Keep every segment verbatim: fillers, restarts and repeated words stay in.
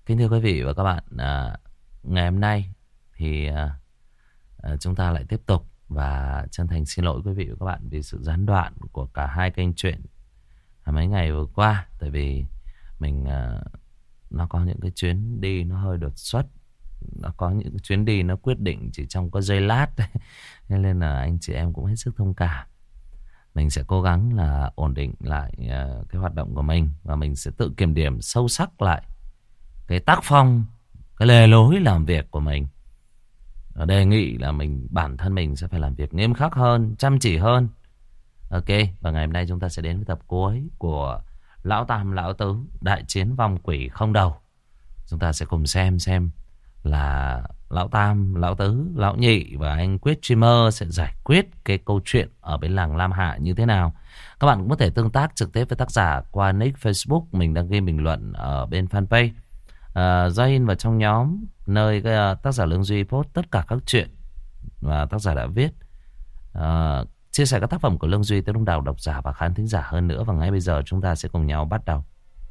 Kính thưa quý vị và các bạn, à, ngày hôm nay thì à, à, chúng ta lại tiếp tục và chân thành xin lỗi quý vị và các bạn vì sự gián đoạn của cả hai kênh truyện mấy ngày vừa qua. Tại vì mình à, nó có những cái chuyến đi nó hơi đột xuất, nó có những cái chuyến đi nó quyết định chỉ trong có giây lát nên là anh chị em cũng hết sức thông cảm. Mình sẽ cố gắng là ổn định lại uh, cái hoạt động của mình và mình sẽ tự kiểm điểm sâu sắc lại cái tác phong, cái lề lối làm việc của mình. Và đề nghị là mình bản thân mình sẽ phải làm việc nghiêm khắc hơn, chăm chỉ hơn. Ok, và ngày hôm nay chúng ta sẽ đến với tập cuối của Lão Tam Lão Tứ Đại Chiến Vong Quỷ Không Đầu. Chúng ta sẽ cùng xem xem là Lão Tam, Lão Tứ, Lão Nhị và anh Quyết Streamer sẽ giải quyết cái câu chuyện ở bên làng Lam Hạ như thế nào. Các bạn cũng có thể tương tác trực tiếp với tác giả qua nick Facebook. Mình đang ghi bình luận ở bên fanpage. Uh, join vào trong nhóm nơi cái, uh, tác giả Lương Duy post tất cả các chuyện mà tác giả đã viết. Uh, chia sẻ các tác phẩm của Lương Duy tới đông đảo độc giả và khán thính giả hơn nữa. Và ngay bây giờ chúng ta sẽ cùng nhau bắt đầu.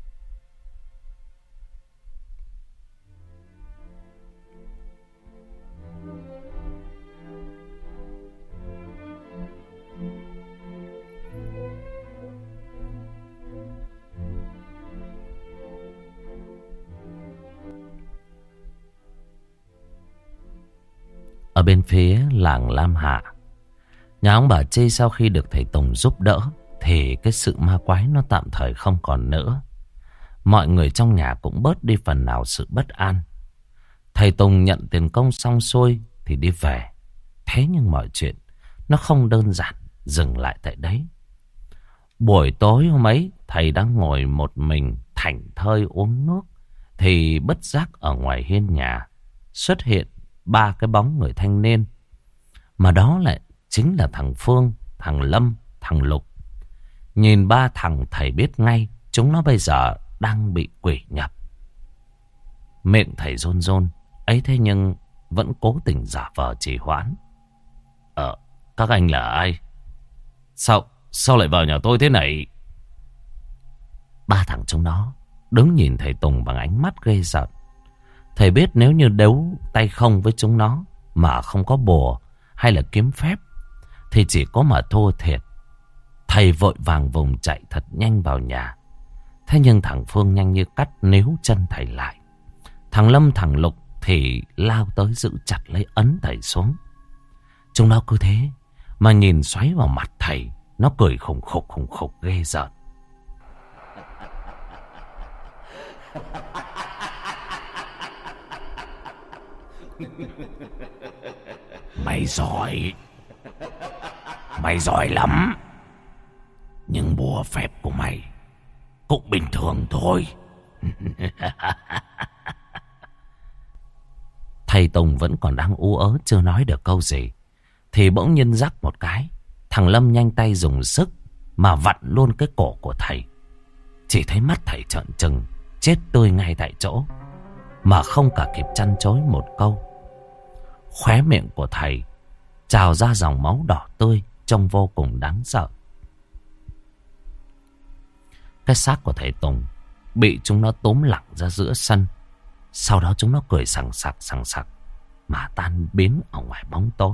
Ở bên phía làng Lam Hạ, nhà ông bà Chi sau khi được thầy Tùng giúp đỡ thì cái sự ma quái nó tạm thời không còn nữa. Mọi người trong nhà cũng bớt đi phần nào sự bất an. Thầy Tùng nhận tiền công xong xuôi thì đi về. Thế nhưng mọi chuyện nó không đơn giản dừng lại tại đấy. Buổi tối hôm ấy, thầy đang ngồi một mình thảnh thơi uống nước thì bất giác ở ngoài hiên nhà xuất hiện ba cái bóng người thanh niên. Mà đó lại chính là thằng Phương, thằng Lâm, thằng Lục. Nhìn ba thằng thầy biết ngay chúng nó bây giờ đang bị quỷ nhập. Miệng thầy rôn rôn ấy, thế nhưng vẫn cố tình giả vờ trì hoãn. Ờ, các anh là ai? Sao, sao lại vào nhà tôi thế này? Ba thằng chúng nó đứng nhìn thầy Tùng bằng ánh mắt ghê rợn. Thầy biết nếu như đấu tay không với chúng nó mà không có bùa hay là kiếm phép thì chỉ có mà thua thiệt. Thầy vội vàng vùng chạy thật nhanh vào nhà. Thế nhưng thằng Phương nhanh như cắt níu chân thầy lại. Thằng Lâm, thằng Lục thì lao tới giữ chặt lấy ấn thầy xuống. Chúng nó cứ thế mà nhìn xoáy vào mặt thầy. Nó cười khùng khục khùng khục ghê rợn. Mày giỏi, mày giỏi lắm. Nhưng bùa phép của mày cũng bình thường thôi. Thầy Tùng vẫn còn đang ú ớ chưa nói được câu gì thì bỗng nhiên rắc một cái. Thằng Lâm nhanh tay dùng sức mà vặn luôn cái cổ của thầy. Chỉ thấy mắt thầy trợn trừng, chết tươi ngay tại chỗ, mà không cả kịp chăn chối một câu. Khóe miệng của thầy trào ra dòng máu đỏ tươi, trông vô cùng đáng sợ. Cái xác của thầy Tùng bị chúng nó túm lẳng ra giữa sân. Sau đó chúng nó cười sằng sặc sằng sặc mà tan biến ở ngoài bóng tối.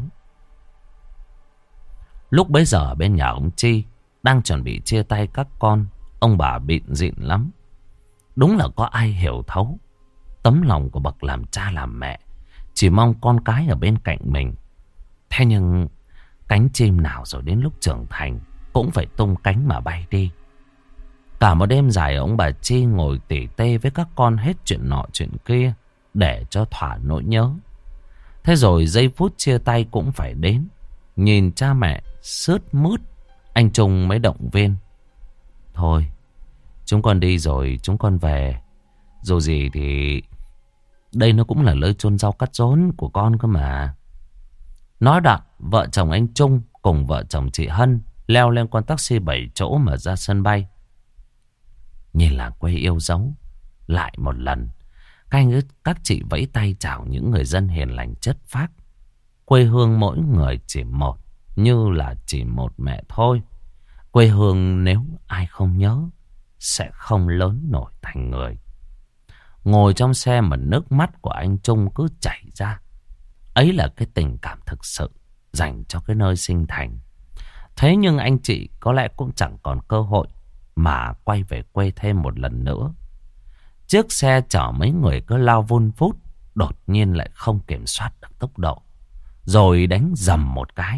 Lúc bấy giờ bên nhà ông Chi đang chuẩn bị chia tay các con. Ông bà bịn dịn lắm. Đúng là có ai hiểu thấu tấm lòng của bậc làm cha làm mẹ, chỉ mong con cái ở bên cạnh mình. Thế nhưng cánh chim nào rồi đến lúc trưởng thành cũng phải tung cánh mà bay đi. Cả một đêm dài ông bà Chi ngồi tỉ tê với các con hết chuyện nọ chuyện kia để cho thỏa nỗi nhớ. Thế rồi giây phút chia tay cũng phải đến. Nhìn cha mẹ sướt mướt, anh Trung mới động viên. Thôi, chúng con đi rồi, chúng con về. Dù gì thì đây nó cũng là nơi chôn rau cắt rốn của con cơ mà. Nói đoạn, vợ chồng anh Trung cùng vợ chồng chị Hân leo lên con taxi bảy chỗ mà ra sân bay. Nhìn làng quê yêu dấu lại một lần. Các anh các chị vẫy tay chào những người dân hiền lành chất phác. Quê hương mỗi người chỉ một, như là chỉ một mẹ thôi. Quê hương nếu ai không nhớ sẽ không lớn nổi thành người. Ngồi trong xe mà nước mắt của anh Trung cứ chảy ra. Ấy là cái tình cảm thực sự dành cho cái nơi sinh thành. Thế nhưng anh chị có lẽ cũng chẳng còn cơ hội mà quay về quê thêm một lần nữa. Chiếc xe chở mấy người cứ lao vun vút, đột nhiên lại không kiểm soát được tốc độ, rồi đánh dầm một cái.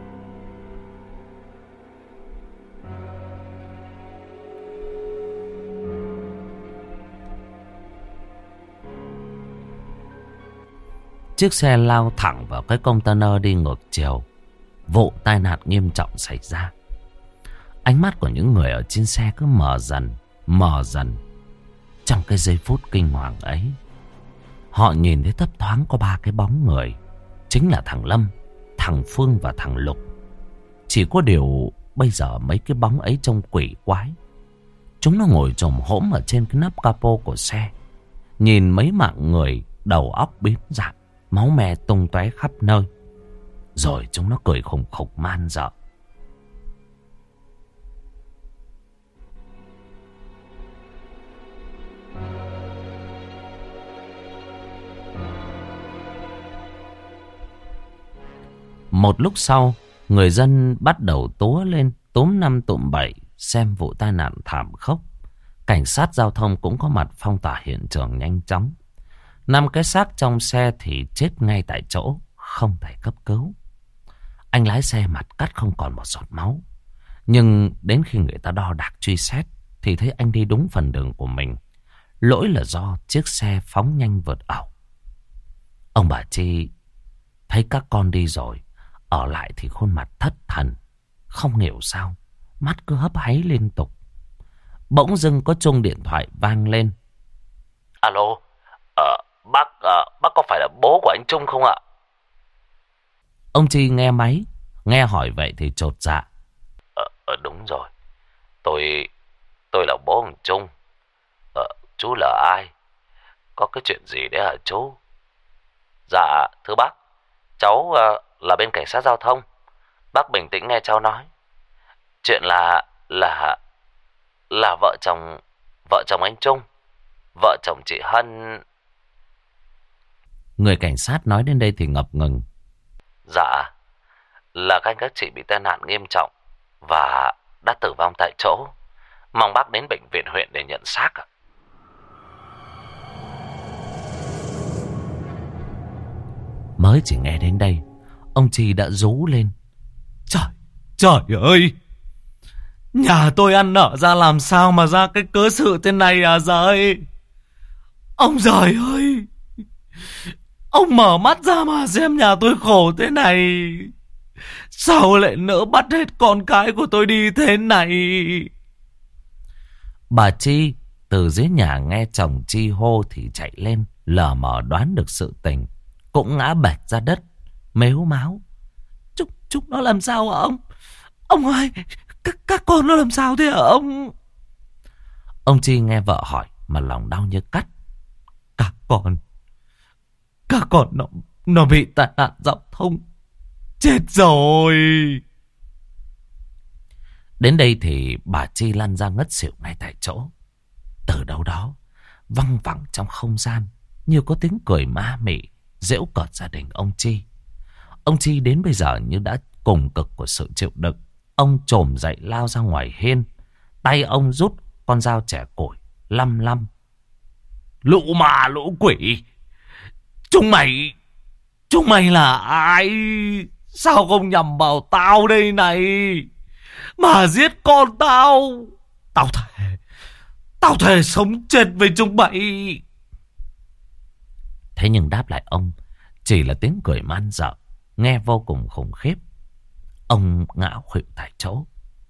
Chiếc xe lao thẳng vào cái container đi ngược chiều. Vụ tai nạn nghiêm trọng xảy ra. Ánh mắt của những người ở trên xe cứ mờ dần, mờ dần. Trong cái giây phút kinh hoàng ấy, họ nhìn thấy thấp thoáng có ba cái bóng người. Chính là thằng Lâm, thằng Phương và thằng Lục. Chỉ có điều bây giờ mấy cái bóng ấy trông quỷ quái. Chúng nó ngồi chồm hổm ở trên cái nắp capo của xe. Nhìn mấy mạng người đầu óc biến dạng, máu me tung tóe khắp nơi. Rồi chúng nó cười khùng khục man dợ. Một lúc sau, người dân bắt đầu túa lên, túm năm tụm bảy xem vụ tai nạn thảm khốc. Cảnh sát giao thông cũng có mặt phong tỏa hiện trường nhanh chóng. Năm cái xác trong xe thì chết ngay tại chỗ, không thể cấp cứu. Anh lái xe mặt cắt không còn một giọt máu. Nhưng đến khi người ta đo đạc truy xét thì thấy anh đi đúng phần đường của mình. Lỗi là do chiếc xe phóng nhanh vượt ẩu. Ông bà Chi thấy các con đi rồi, ở lại thì khuôn mặt thất thần. Không hiểu sao, mắt cứ hấp háy liên tục. Bỗng dưng có chuông điện thoại vang lên. Alo, ờ, bác, ờ, bác có phải là bố của anh Trung không ạ? Ông Chi nghe máy, nghe hỏi vậy thì chột dạ. Ờ, ờ đúng rồi, tôi, tôi là bố ông Trung. Ờ, chú là ai? Có cái chuyện gì đấy hả chú? Dạ, thưa bác, cháu uh, là bên cảnh sát giao thông. Bác bình tĩnh nghe cháu nói. Chuyện là, là, là vợ chồng, vợ chồng anh Trung, vợ chồng chị Hân. Người cảnh sát nói đến đây thì ngập ngừng. Dạ, là các anh các chị bị tai nạn nghiêm trọng và đã tử vong tại chỗ. Mong bác đến bệnh viện huyện để nhận xác ạ. Mới chỉ nghe đến đây, ông Chi đã rú lên. Trời, trời ơi! Nhà tôi ăn nở ra làm sao mà ra cái cớ sự thế này à giời! Ông giời ơi! Ông mở mắt ra mà xem nhà tôi khổ thế này. Sao lại nỡ bắt hết con cái của tôi đi thế này? Bà Chi từ dưới nhà nghe chồng Chi hô thì chạy lên, lờ mờ đoán được sự tình, cũng ngã bệt ra đất, mếu máo. Chúng, chúng nó làm sao hả ông? Ông ơi, các, các con nó làm sao thế hả ông? Ông Chi nghe vợ hỏi mà lòng đau như cắt. Các con, các con nó, nó bị tai nạn giao thông, chết rồi. Đến đây thì bà Chi lăn ra ngất xỉu ngay tại chỗ. Từ đâu đó văng vẳng trong không gian như có tiếng cười ma mị giễu cợt gia đình ông Chi. Ông Chi đến bây giờ như đã cùng cực của sự chịu đựng. Ông chồm dậy lao ra ngoài hiên. Tay ông rút con dao chẻ củi lăm lăm. Lũ ma lũ quỷ, chúng mày, chúng mày là ai? Sao không nhằm vào tao đây này mà giết con tao? Tao thề, tao thề sống chết với chúng mày. Thế nhưng đáp lại ông chỉ là tiếng cười man dợ, nghe vô cùng khủng khiếp. Ông ngã khuỵu tại chỗ.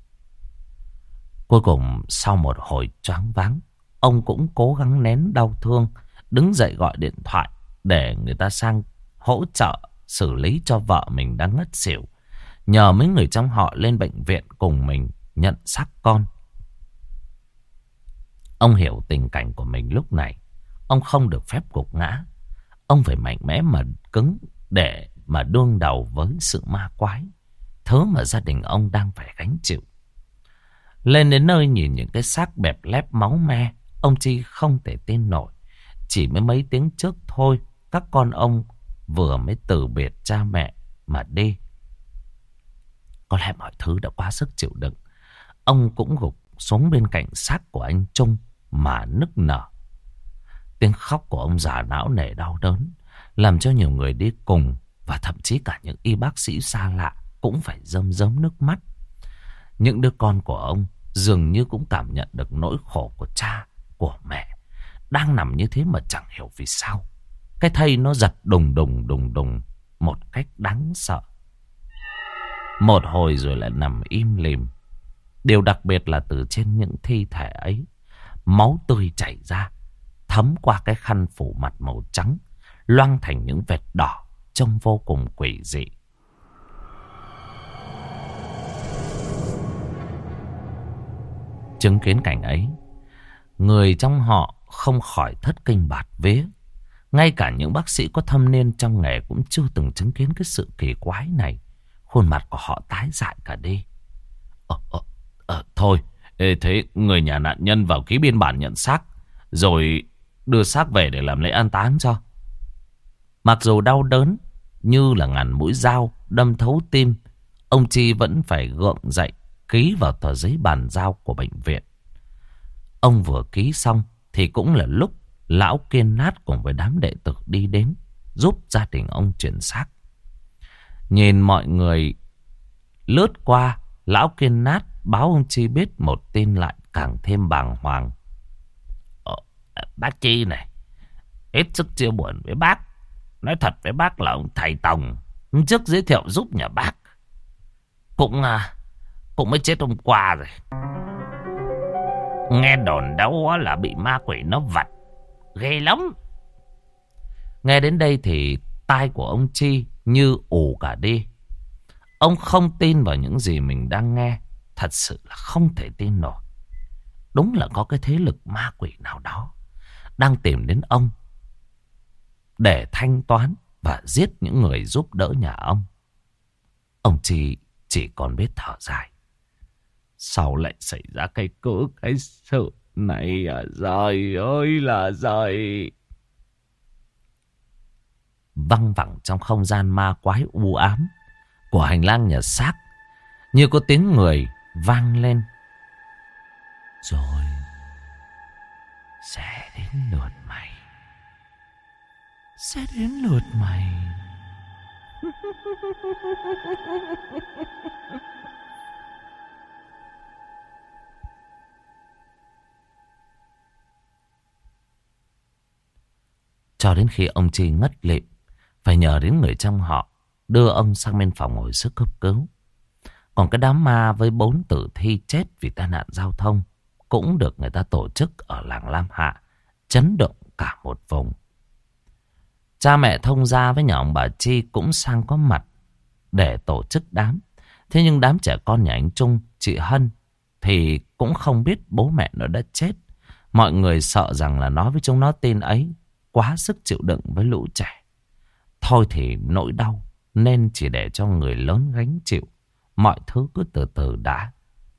Cuối cùng sau một hồi choáng váng, ông cũng cố gắng nén đau thương, đứng dậy gọi điện thoại để người ta sang hỗ trợ xử lý cho vợ mình đang ngất xỉu. Nhờ mấy người trong họ lên bệnh viện cùng mình nhận xác con. Ông hiểu tình cảnh của mình lúc này. Ông không được phép gục ngã. Ông phải mạnh mẽ mà cứng để mà đương đầu với sự ma quái, thứ mà gia đình ông đang phải gánh chịu. Lên đến nơi nhìn những cái xác bẹp lép máu me, ông Chi không thể tin nổi. chỉ mới mấy tiếng trước thôi, các con ông vừa mới từ biệt cha mẹ mà đi. Có lẽ mọi thứ đã quá sức chịu đựng. Ông cũng gục xuống bên cạnh xác của anh Trung mà nức nở. Tiếng khóc của ông già não nề đau đớn, làm cho nhiều người đi cùng và thậm chí cả những y bác sĩ xa lạ cũng phải rơm rớm nước mắt. Những đứa con của ông dường như cũng cảm nhận được nỗi khổ của cha, của mẹ, đang nằm như thế mà chẳng hiểu vì sao. Cái thây nó giật đùng đùng đùng đùng một cách đáng sợ. Một hồi rồi lại nằm im lìm. Điều đặc biệt là từ trên những thi thể ấy, máu tươi chảy ra, thấm qua cái khăn phủ mặt màu trắng, loang thành những vệt đỏ, trông vô cùng quỷ dị. Chứng kiến cảnh ấy, người trong họ không khỏi thất kinh bạt vía. Ngay cả những bác sĩ có thâm niên trong nghề cũng chưa từng chứng kiến cái sự kỳ quái này. Khuôn mặt của họ tái dại cả đi. Ờ, ờ, ờ, thôi, thế người nhà nạn nhân vào ký biên bản nhận xác, rồi đưa xác về để làm lễ an táng cho. Mặc dù đau đớn như là ngàn mũi dao đâm thấu tim, ông Chi vẫn phải gượng dậy ký vào tờ giấy bàn giao của bệnh viện. Ông vừa ký xong thì cũng là lúc lão Kiên Nát cùng với đám đệ tử đi đến giúp gia đình ông chuyển xác. Nhìn mọi người lướt qua, lão Kiên Nát báo ông Chi biết một tin lại càng thêm bàng hoàng. Ờ, bác Chi này, hết sức chia buồn với bác. Nói thật với bác là ông thầy Tòng hôm trước giới thiệu giúp nhà bác Cũng à, cũng mới chết hôm qua rồi. Nghe đồn đâu là bị ma quỷ nó vặt, ghê lắm. Nghe đến đây thì tai của ông Chi như ù cả đi. Ông không tin vào những gì mình đang nghe. Thật sự là không thể tin nổi. Đúng là có cái thế lực ma quỷ nào đó đang tìm đến ông để thanh toán và giết những người giúp đỡ nhà ông. Ông Chi chỉ còn biết thở dài. Sao lại xảy ra cái cớ cái sự này à? Trời ơi là trời. Văng vẳng trong không gian ma quái u ám của hành lang nhà xác, như có tiếng người vang lên. Rồi sẽ đến lượt mày. Sẽ đến lượt mày. Cho đến khi ông Chi ngất lịm, phải nhờ đến người trong họ đưa ông sang bên phòng hồi sức cấp cứu. Còn cái đám ma với bốn tử thi chết vì tai nạn giao thông cũng được người ta tổ chức ở làng Lam Hạ, chấn động cả một vùng. Cha mẹ thông gia với nhà ông bà Chi cũng sang có mặt để tổ chức đám. Thế nhưng đám trẻ con nhà anh Trung, chị Hân thì cũng không biết bố mẹ nó đã chết. Mọi người sợ rằng là nói với chúng nó tin ấy quá sức chịu đựng với lũ trẻ. Thôi thì nỗi đau nên chỉ để cho người lớn gánh chịu. Mọi thứ cứ từ từ đã.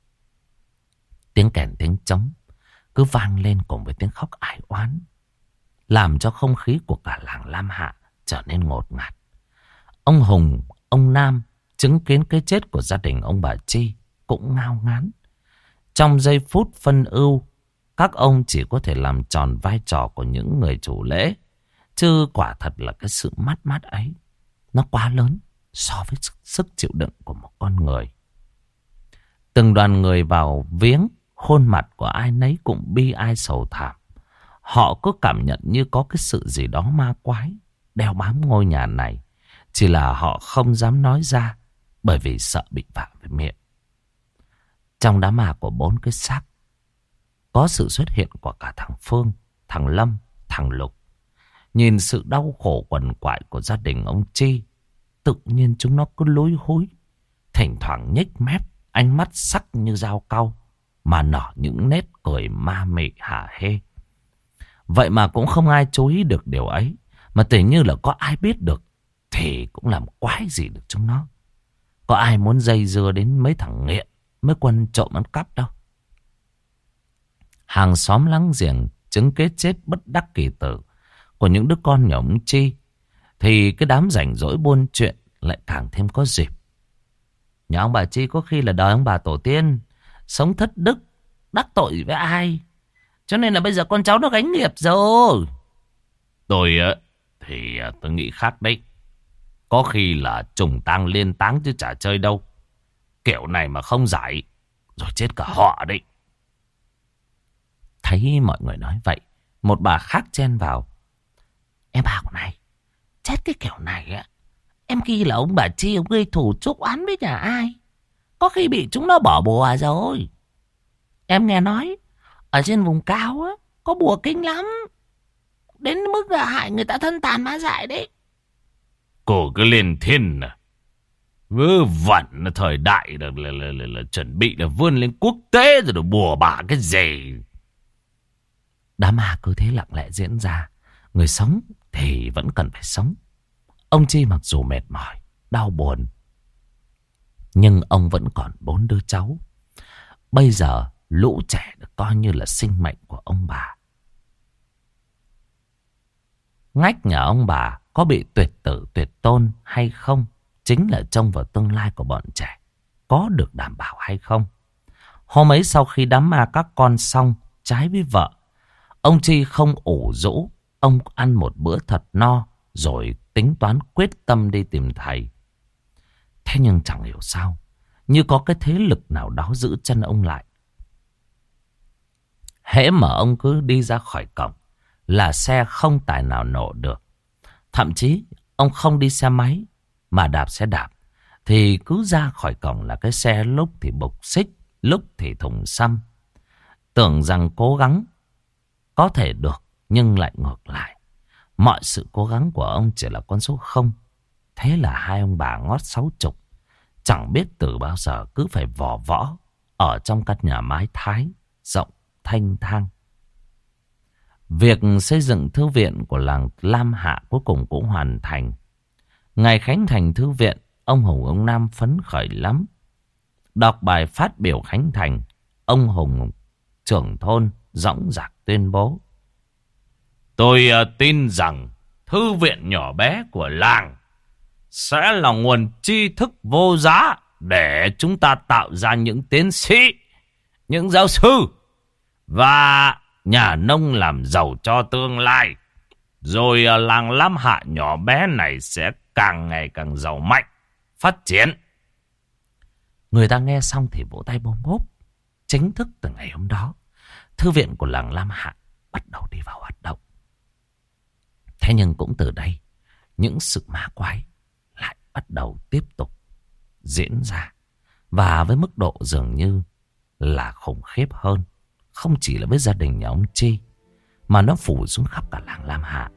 Tiếng kèn tiếng trống cứ vang lên cùng với tiếng khóc ải oán, làm cho không khí của cả làng Lam Hạ trở nên ngột ngạt. Ông Hùng, ông Nam chứng kiến cái chết của gia đình ông bà Chi cũng ngao ngán. Trong giây phút phân ưu, các ông chỉ có thể làm tròn vai trò của những người chủ lễ. Chứ quả thật là cái sự mất mát ấy nó quá lớn so với sức, sức chịu đựng của một con người. Từng đoàn người vào viếng, khuôn mặt của ai nấy cũng bi ai sầu thảm. Họ cứ cảm nhận như có cái sự gì đó ma quái đeo bám ngôi nhà này. Chỉ là họ không dám nói ra bởi vì sợ bị vạ về miệng. Trong đám ma của bốn cái xác có sự xuất hiện của cả thằng Phương, thằng Lâm, thằng Lục. Nhìn sự đau khổ quằn quại của gia đình ông Chi, tự nhiên chúng nó cứ lối hối, thỉnh thoảng nhếch mép, ánh mắt sắc như dao cau, mà nở những nét cười ma mị hả hê. Vậy mà cũng không ai chú ý được điều ấy, mà tự như là có ai biết được thì cũng làm quái gì được chúng nó. Có ai muốn dây dưa đến mấy thằng nghiện, mấy quân trộm ăn cắp đâu. Hàng xóm láng giềng chứng kế chết bất đắc kỳ tử của những đứa con nhà ông Chi, thì cái đám rảnh rỗi buôn chuyện lại càng thêm có dịp. Nhà ông bà Chi có khi là đời ông bà tổ tiên sống thất đức, đắc tội với ai, cho nên là bây giờ con cháu nó gánh nghiệp rồi. Tôi thì tôi nghĩ khác đấy. Có khi là trùng tang liên táng chứ chả chơi đâu. Kiểu này mà không giải rồi chết cả họ đấy. Thấy mọi người nói vậy, một bà khác chen vào. Em bảo này, chết cái kiểu này á, em ghi là ông bà Chi ông gây thù chuốc oán với nhà ai, có khi bị chúng nó bỏ bùa rồi. Em nghe nói ở trên vùng cao á có bùa kinh lắm, đến mức là hại người ta thân tàn ma dại đấy. Cô cứ lên thiên à, vớ vẩn thời đại là, là, là, là, là chuẩn bị là vươn lên quốc tế rồi, được bùa bả cái gì. Đám ma cứ thế lặng lẽ diễn ra. Người sống thì vẫn cần phải sống. Ông Chi mặc dù mệt mỏi, đau buồn, nhưng ông vẫn còn bốn đứa cháu. Bây giờ lũ trẻ được coi như là sinh mệnh của ông bà. Ngách nhà ông bà có bị tuyệt tử tuyệt tôn hay không, chính là trông vào tương lai của bọn trẻ có được đảm bảo hay không. Hôm ấy sau khi đám ma các con xong trái với vợ, ông Chi không ủ rũ. Ông ăn một bữa thật no rồi tính toán quyết tâm đi tìm thầy. Thế nhưng chẳng hiểu sao, như có cái thế lực nào đó giữ chân ông lại. Hễ mà ông cứ đi ra khỏi cổng là xe không tài nào nổ được. Thậm chí ông không đi xe máy mà đạp xe đạp, thì cứ ra khỏi cổng là cái xe lúc thì bục xích, lúc thì thùng xăm. Tưởng rằng cố gắng có thể được, nhưng lại ngược lại. Mọi sự cố gắng của ông chỉ là con số không. Thế là hai ông bà ngót sáu chục, chẳng biết từ bao giờ cứ phải vò võ ở trong căn nhà mái Thái rộng thanh thang. Việc xây dựng thư viện của làng Lam Hạ cuối cùng cũng hoàn thành. Ngày khánh thành thư viện, ông Hùng ông Nam phấn khởi lắm. Đọc bài phát biểu khánh thành, ông Hùng trưởng thôn dõng dạc tuyên bố: Tôi uh, tin rằng thư viện nhỏ bé của làng sẽ là nguồn tri thức vô giá để chúng ta tạo ra những tiến sĩ, những giáo sư và nhà nông làm giàu cho tương lai. Rồi uh, làng Lam Hạ nhỏ bé này sẽ càng ngày càng giàu mạnh, phát triển. Người ta nghe xong thì vỗ tay bôm bốp. Chính thức từ ngày hôm đó, thư viện của làng Lam Hạ bắt đầu đi vào hoạt động. Thế nhưng cũng từ đây, những sự ma quái lại bắt đầu tiếp tục diễn ra. Và với mức độ dường như là khủng khiếp hơn. Không chỉ là với gia đình nhà ông Chi, mà nó phủ xuống khắp cả làng Lam Hạ.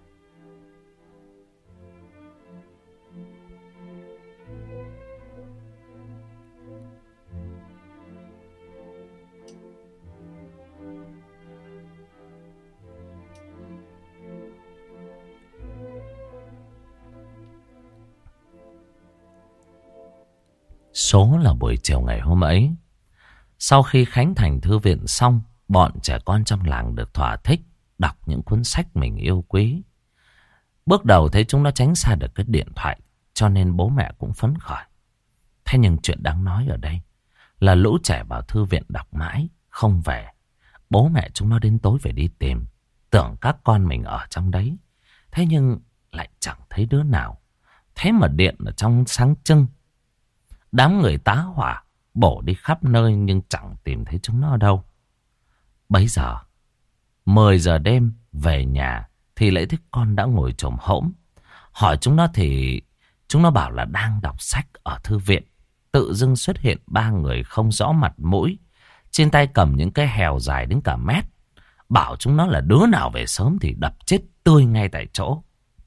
Số là buổi chiều ngày hôm ấy, sau khi khánh thành thư viện xong, bọn trẻ con trong làng được thỏa thích đọc những cuốn sách mình yêu quý. Bước đầu thấy chúng nó tránh xa được cái điện thoại, cho nên bố mẹ cũng phấn khởi. Thế nhưng chuyện đáng nói ở đây là lũ trẻ vào thư viện đọc mãi không về. Bố mẹ chúng nó đến tối về đi tìm, tưởng các con mình ở trong đấy. Thế nhưng lại chẳng thấy đứa nào. Thế mà điện ở trong sáng trưng. Đám người tá hỏa bổ đi khắp nơi nhưng chẳng tìm thấy chúng nó đâu. Bấy giờ mười giờ đêm về nhà thì lại thấy con đã ngồi chồm hổm. Hỏi chúng nó thì chúng nó bảo là đang đọc sách ở thư viện. Tự dưng xuất hiện ba người không rõ mặt mũi, trên tay cầm những cái hèo dài đến cả mét. Bảo chúng nó là đứa nào về sớm thì đập chết tươi ngay tại chỗ.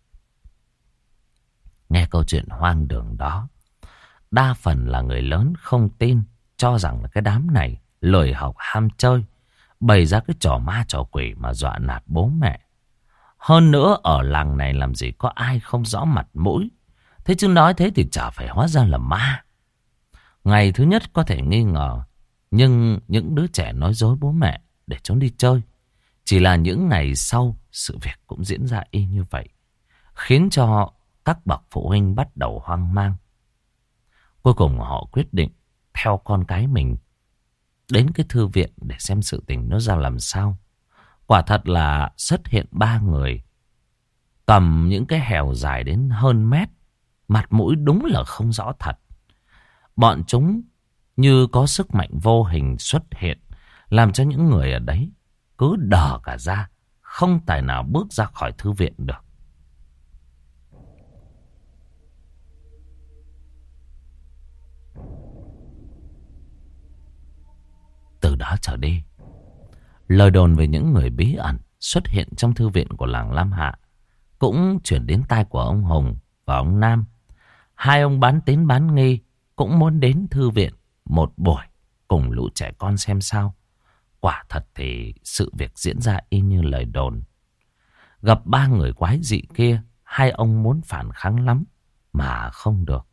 Nghe câu chuyện hoang đường đó, đa phần là người lớn không tin, cho rằng là cái đám này lười học ham chơi, bày ra cái trò ma trò quỷ mà dọa nạt bố mẹ. Hơn nữa ở làng này làm gì có ai không rõ mặt mũi. Thế chứ nói thế thì chả phải hóa ra là ma. Ngày thứ nhất có thể nghi ngờ, nhưng những đứa trẻ nói dối bố mẹ để trốn đi chơi. Chỉ là những ngày sau, sự việc cũng diễn ra y như vậy, khiến cho các bậc phụ huynh bắt đầu hoang mang. Cuối cùng họ quyết định theo con cái mình đến cái thư viện để xem sự tình nó ra làm sao. Quả thật là xuất hiện ba người cầm những cái hèo dài đến hơn mét, mặt mũi đúng là không rõ thật. Bọn chúng như có sức mạnh vô hình xuất hiện, làm cho những người ở đấy cứ đờ cả ra, không tài nào bước ra khỏi thư viện được. Từ đó trở đi, lời đồn về những người bí ẩn xuất hiện trong thư viện của làng Lam Hạ cũng chuyển đến tai của ông Hùng và ông Nam. Hai ông bán tín bán nghi cũng muốn đến thư viện một buổi cùng lũ trẻ con xem sao. Quả thật thì sự việc diễn ra y như lời đồn. Gặp ba người quái dị kia, hai ông muốn phản kháng lắm mà không được.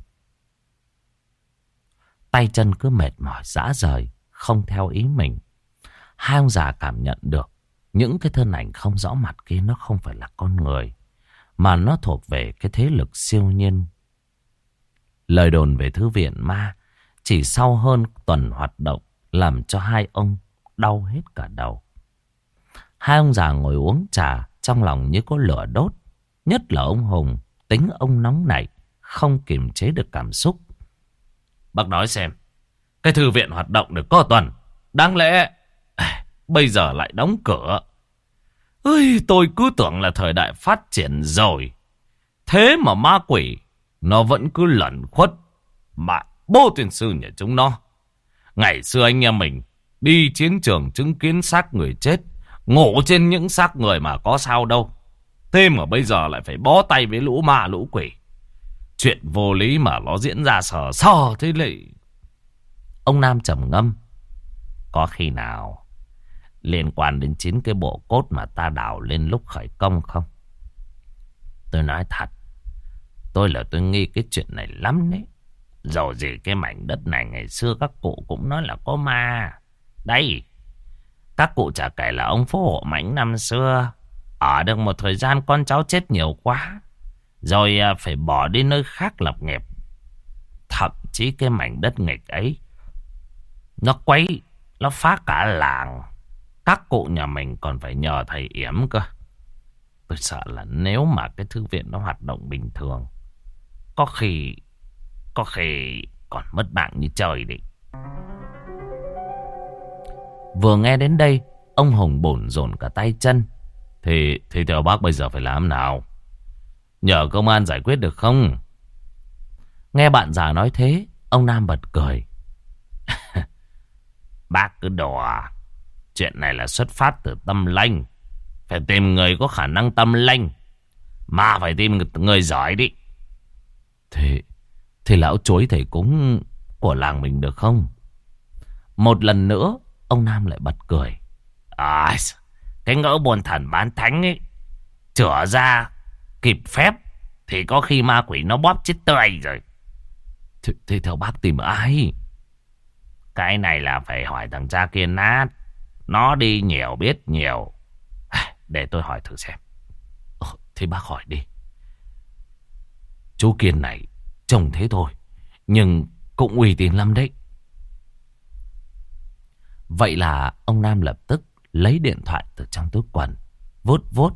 Tay chân cứ mệt mỏi rã rời, không theo ý mình. Hai ông già cảm nhận được những cái thân ảnh không rõ mặt kia nó không phải là con người, mà nó thuộc về cái thế lực siêu nhiên. Lời đồn về thư viện ma chỉ sau hơn tuần hoạt động làm cho hai ông đau hết cả đầu. Hai ông già ngồi uống trà, trong lòng như có lửa đốt. Nhất là ông Hùng, tính ông nóng nảy, không kiềm chế được cảm xúc. Bác nói xem, cái thư viện hoạt động được có tuần, đáng lẽ bây giờ lại đóng cửa. Ơi, tôi cứ tưởng là thời đại phát triển rồi, thế mà ma quỷ nó vẫn cứ lẩn khuất mà bố tiên sư nhà chúng nó. Ngày xưa anh em mình đi chiến trường chứng kiến xác người chết, ngủ trên những xác người mà có sao đâu. Thế mà bây giờ lại phải bó tay với lũ ma lũ quỷ. Chuyện vô lý mà nó diễn ra sờ sờ thế lại. Ông Nam trầm ngâm. Có khi nào liên quan đến chín cái bộ cốt mà ta đào lên lúc khởi công không? Tôi nói thật, tôi là tôi nghi cái chuyện này lắm đấy. Dầu gì cái mảnh đất này ngày xưa các cụ cũng nói là có ma. Đây, các cụ chả kể là ông phố Hộ Mãnh năm xưa ở được một thời gian con cháu chết nhiều quá, rồi phải bỏ đi nơi khác lập nghiệp. Thậm chí cái mảnh đất nghịch ấy nó quấy, nó phá cả làng. Các cụ nhà mình còn phải nhờ thầy yểm cơ. Tôi sợ là nếu mà cái thư viện nó hoạt động bình thường, Có khi Có khi còn mất mạng như trời đi. Vừa nghe đến đây, ông Hùng bồn rồn cả tay chân. Thì, thì theo bác bây giờ phải làm nào? Nhờ công an giải quyết được không? Nghe bạn già nói thế, ông Nam bật cười. Bác cứ đùa. Chuyện này là xuất phát từ tâm linh. Phải tìm người có khả năng tâm linh, mà phải tìm người giỏi đi. Thì, thì lão chối thầy cúng của làng mình được không? Một lần nữa, ông Nam lại bật cười. À, cái ngỡ buồn thần bán thánh ấy, chữa ra kịp phép thì có khi ma quỷ nó bóp chết tươi rồi. Thì, thì theo bác tìm ai? Cái này là phải hỏi thằng cha kia nát. Nó đi nhiều biết nhiều. Để tôi hỏi thử xem. Ờ, thế bác hỏi đi. Chú Kiên này trông thế thôi, nhưng cũng uy tín lắm đấy. Vậy là ông Nam lập tức lấy điện thoại từ trong túi quần, vút vút.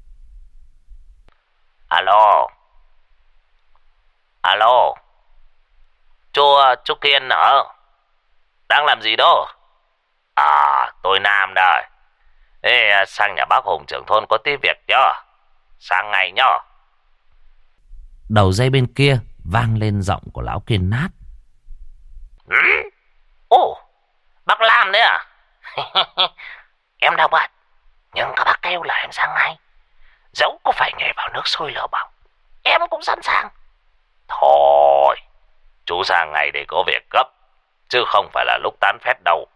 Alo. Alo. Chú, chú Kiên hả? Đang làm gì đó? À, tôi Nam đây. Ê, sang nhà bác Hùng trưởng thôn có tí việc nhá. Sang ngày nhá. Đầu dây bên kia vang lên giọng của lão Kiên nát. Ừ? Ồ, bác Lam đấy à? Em đâu bận, nhưng các bác kêu là em sang ngay. Dẫu có phải nhảy vào nước sôi lửa bỏng, em cũng sẵn sàng. Thôi, chú sang ngày để có việc gấp, chứ không phải là lúc tán phét đâu.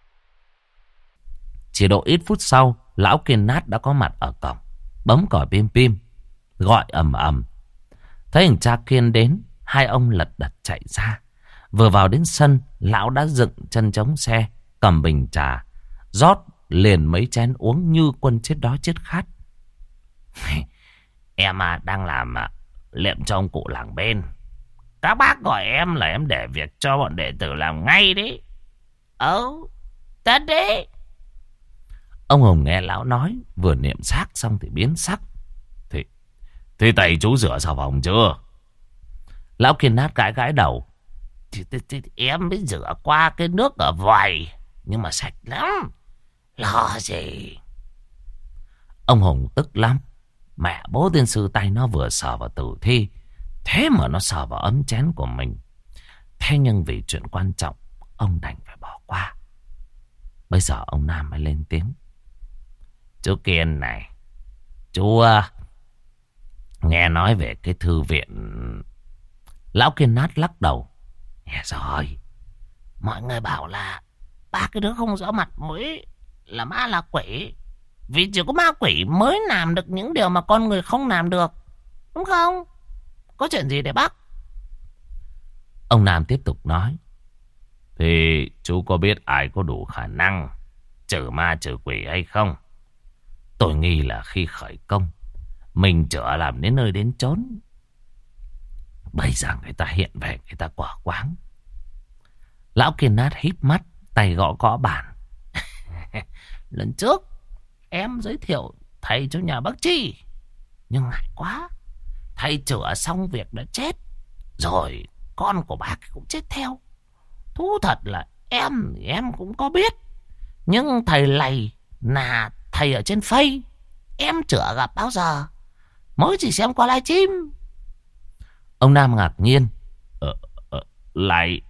Chỉ độ ít phút sau, lão Kiên nát đã có mặt ở cổng, bấm còi pim pim, gọi ầm ầm. Thấy thằng cha Kiên đến, hai ông lật đật chạy ra. Vừa vào đến sân, lão đã dựng chân chống xe, cầm bình trà, rót liền mấy chén uống như quân chết đói chết khát. Em à, đang làm à, liệm cho ông cụ làng bên. Các bác gọi em là em để việc cho bọn đệ tử làm ngay đấy. Ừ, thật đấy. Ông Hùng nghe lão nói, vừa niệm xác xong thì biến sắc. Thì, thì tay chú rửa xà phòng chưa? Lão Kiên Nát gãi gãi đầu. Thì, thì, thì, em mới rửa qua cái nước ở vòi, nhưng mà sạch lắm. Lo gì? Ông Hùng tức lắm. Mẹ bố tiên sư tay nó vừa sờ vào tử thi, thế mà nó sờ vào ấm chén của mình. Thế nhưng vì chuyện quan trọng, ông đành phải bỏ qua. Bây giờ ông Nam mới lên tiếng. Chú Kiên này, chú uh, nghe nói về cái thư viện. Lão Kiên Nát lắc đầu. Nghe rồi, mọi người bảo là ba cái đứa không rõ mặt mũi là ma là quỷ. Vì chỉ có ma quỷ mới làm được những điều mà con người không làm được, đúng không? Có chuyện gì để bắt? Ông Nam tiếp tục nói. Thì chú có biết ai có đủ khả năng trừ ma trừ quỷ hay không? Tôi nghi là khi khởi công, mình chữa làm đến nơi đến chốn, bây giờ người ta hiện về, người ta quả quáng. Lão Kiên Nát híp mắt, tay gõ gõ bàn. Lần trước em giới thiệu thầy cho nhà bác Chi, nhưng ngại quá, thầy chữa xong việc đã chết, rồi con của bác cũng chết theo. Thú thật là em em cũng có biết, nhưng thầy này là thầy ở trên Face, em chữa gặp bao giờ, mới chỉ xem qua livestream. Ông Nam ngạc nhiên. Ờ, ờ, live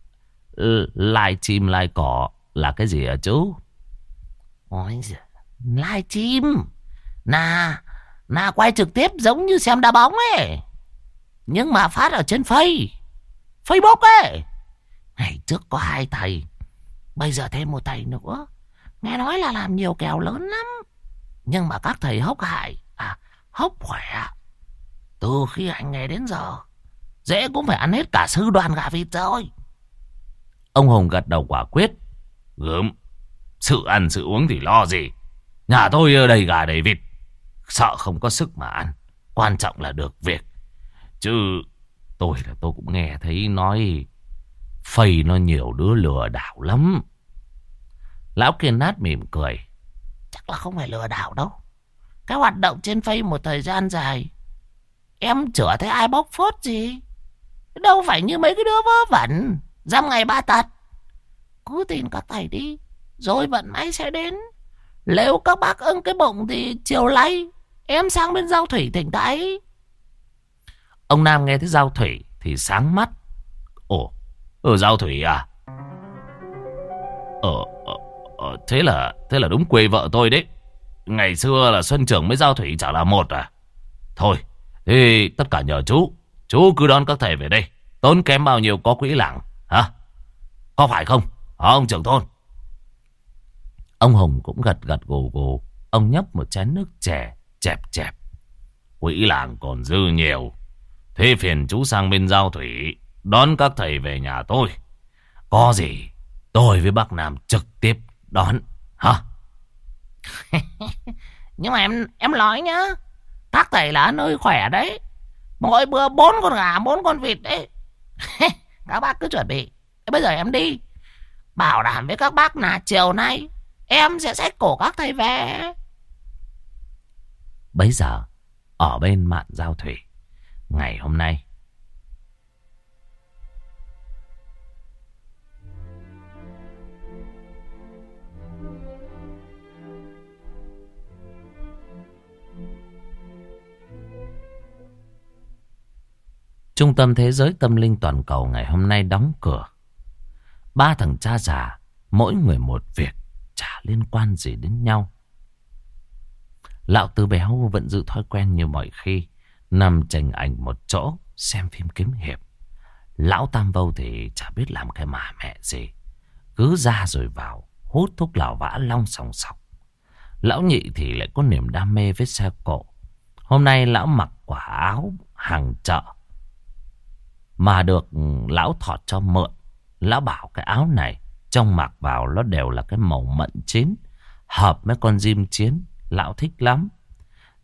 livestream live cỏ là cái gì hả chú? Ôi giời, livestream là là quay trực tiếp giống như xem đá bóng ấy, nhưng mà phát ở trên Face Facebook ấy. Ngày trước có hai thầy, bây giờ thêm một thầy nữa. Nghe nói là làm nhiều kèo lớn lắm, nhưng mà các thầy hốc hại, à hốc khỏe. Từ khi anh nghe đến giờ, dễ cũng phải ăn hết cả sư đoàn gà vịt rồi. Ông Hùng gật đầu quả quyết. Gớm, sự ăn sự uống thì lo gì. Nhà tôi đầy gà đầy vịt, sợ không có sức mà ăn, quan trọng là được việc. Chứ tôi là tôi cũng nghe thấy nói Face nó nhiều đứa lừa đảo lắm. Lão Kiên Nát mỉm cười. Chắc là không phải lừa đảo đâu. Cái hoạt động trên Face một thời gian dài, em chữa thấy ai bóc phốt gì. Đâu phải như mấy cái đứa vớ vẩn dăm ngày ba tật. Cứ tin các thầy đi, rồi vận may sẽ đến. Nếu các bác ưng cái bụng thì chiều nay em sang bên Giao Thủy thỉnh thầy. Ông Nam nghe thấy Giao Thủy thì sáng mắt. Ồ, ở Giao Thủy à? Ờ, ờ, ờ, thế là thế là đúng quê vợ tôi đấy. Ngày xưa là Xuân Trường với Giao Thủy chả là một à? Thôi, thì tất cả nhờ chú. Chú cứ đón các thầy về đây, tốn kém bao nhiêu có quỹ làng, hả? Có phải không, hả ông trưởng thôn? Ông Hùng cũng gật gật gù gù. Ông nhấp một chén nước chè chẹp chẹp. Quỹ làng còn dư nhiều, thế phiền chú sang bên Giao Thủy đón các thầy về nhà tôi. Có gì tôi với bác Nam trực tiếp đón, hả? Nhưng mà em em nói nhá, các thầy là nơi khỏe đấy, mỗi bữa bốn con gà bốn con vịt đấy. Các bác cứ chuẩn bị. Bây giờ em đi, bảo đảm với các bác là chiều nay em sẽ xách cổ các thầy về. Bấy giờ ở bên mạn Giao Thủy, ngày hôm nay Trung tâm thế giới tâm linh toàn cầu ngày hôm nay đóng cửa. Ba thằng cha già, mỗi người một việc, chả liên quan gì đến nhau. Lão Tư Béo vẫn giữ thói quen như mọi khi, nằm chành ảnh một chỗ xem phim kiếm hiệp. Lão Tam Vâu thì chả biết làm cái mà mẹ gì, cứ ra rồi vào hút thuốc lào vã long sòng sọc. Lão Nhị thì lại có niềm đam mê với xe cộ. Hôm nay lão mặc quả áo hàng chợ mà được lão Thọt cho mượn. Lão bảo cái áo này trông mặc vào nó đều là cái màu mận chín, hợp với con diêm chiến. Lão thích lắm.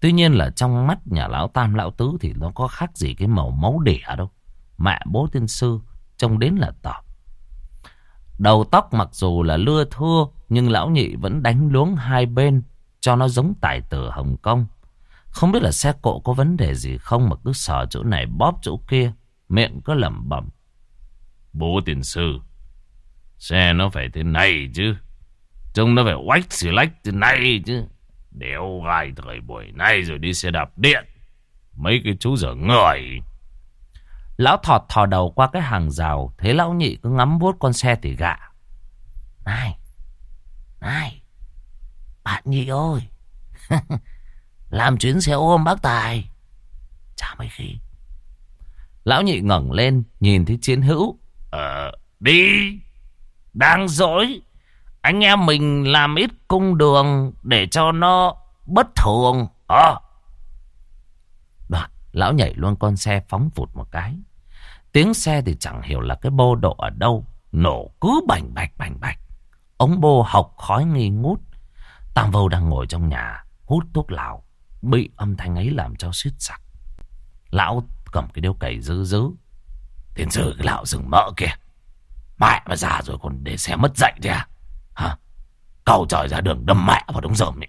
Tuy nhiên là trong mắt nhà lão Tam lão Tứ thì nó có khác gì cái màu máu đẻ đâu. Mẹ bố tiên sư trông đến là tởm. Đầu tóc mặc dù là lưa thưa, nhưng lão Nhị vẫn đánh luống hai bên cho nó giống tài tử Hồng Kông. Không biết là xe cộ có vấn đề gì không mà cứ sờ chỗ này bóp chỗ kia, miệng cứ lẩm bẩm: bố tiên sư, xe nó phải thế này chứ, trông nó phải oách xì lách thế này chứ. Đéo gai thời buổi nay rồi đi xe đạp điện, mấy cái chú dở người. Lão Thọt thò đầu qua cái hàng rào, thấy lão Nhị cứ ngắm vuốt con xe thì gạ: Này, này, bạn Nhị ơi, làm chuyến xe ôm bác Tài. Chả mấy khi. Lão Nhị ngẩng lên nhìn thấy Chiến Hữu: Ờ, đi, đang dỗi. Anh em mình làm ít cung đường để cho nó bất thường. Ờ. Đoạn, lão nhảy luôn con xe phóng vụt một cái. Tiếng xe thì chẳng hiểu là cái bô độ ở đâu, nổ cứ bành bạch bành bạch. Ống bô hộc khói nghi ngút. Tam Vô đang ngồi trong nhà hút thuốc lào, bị âm thanh ấy làm cho suýt sặc. Lão cầm cái điếu cày dứ dứ: Tiên sư, cái lão rừng mỡ kìa, mẹ mà già rồi còn để xe mất dạy thế à? Hả? Cầu trời ra đường đâm mẹ vào đống rơm ấy.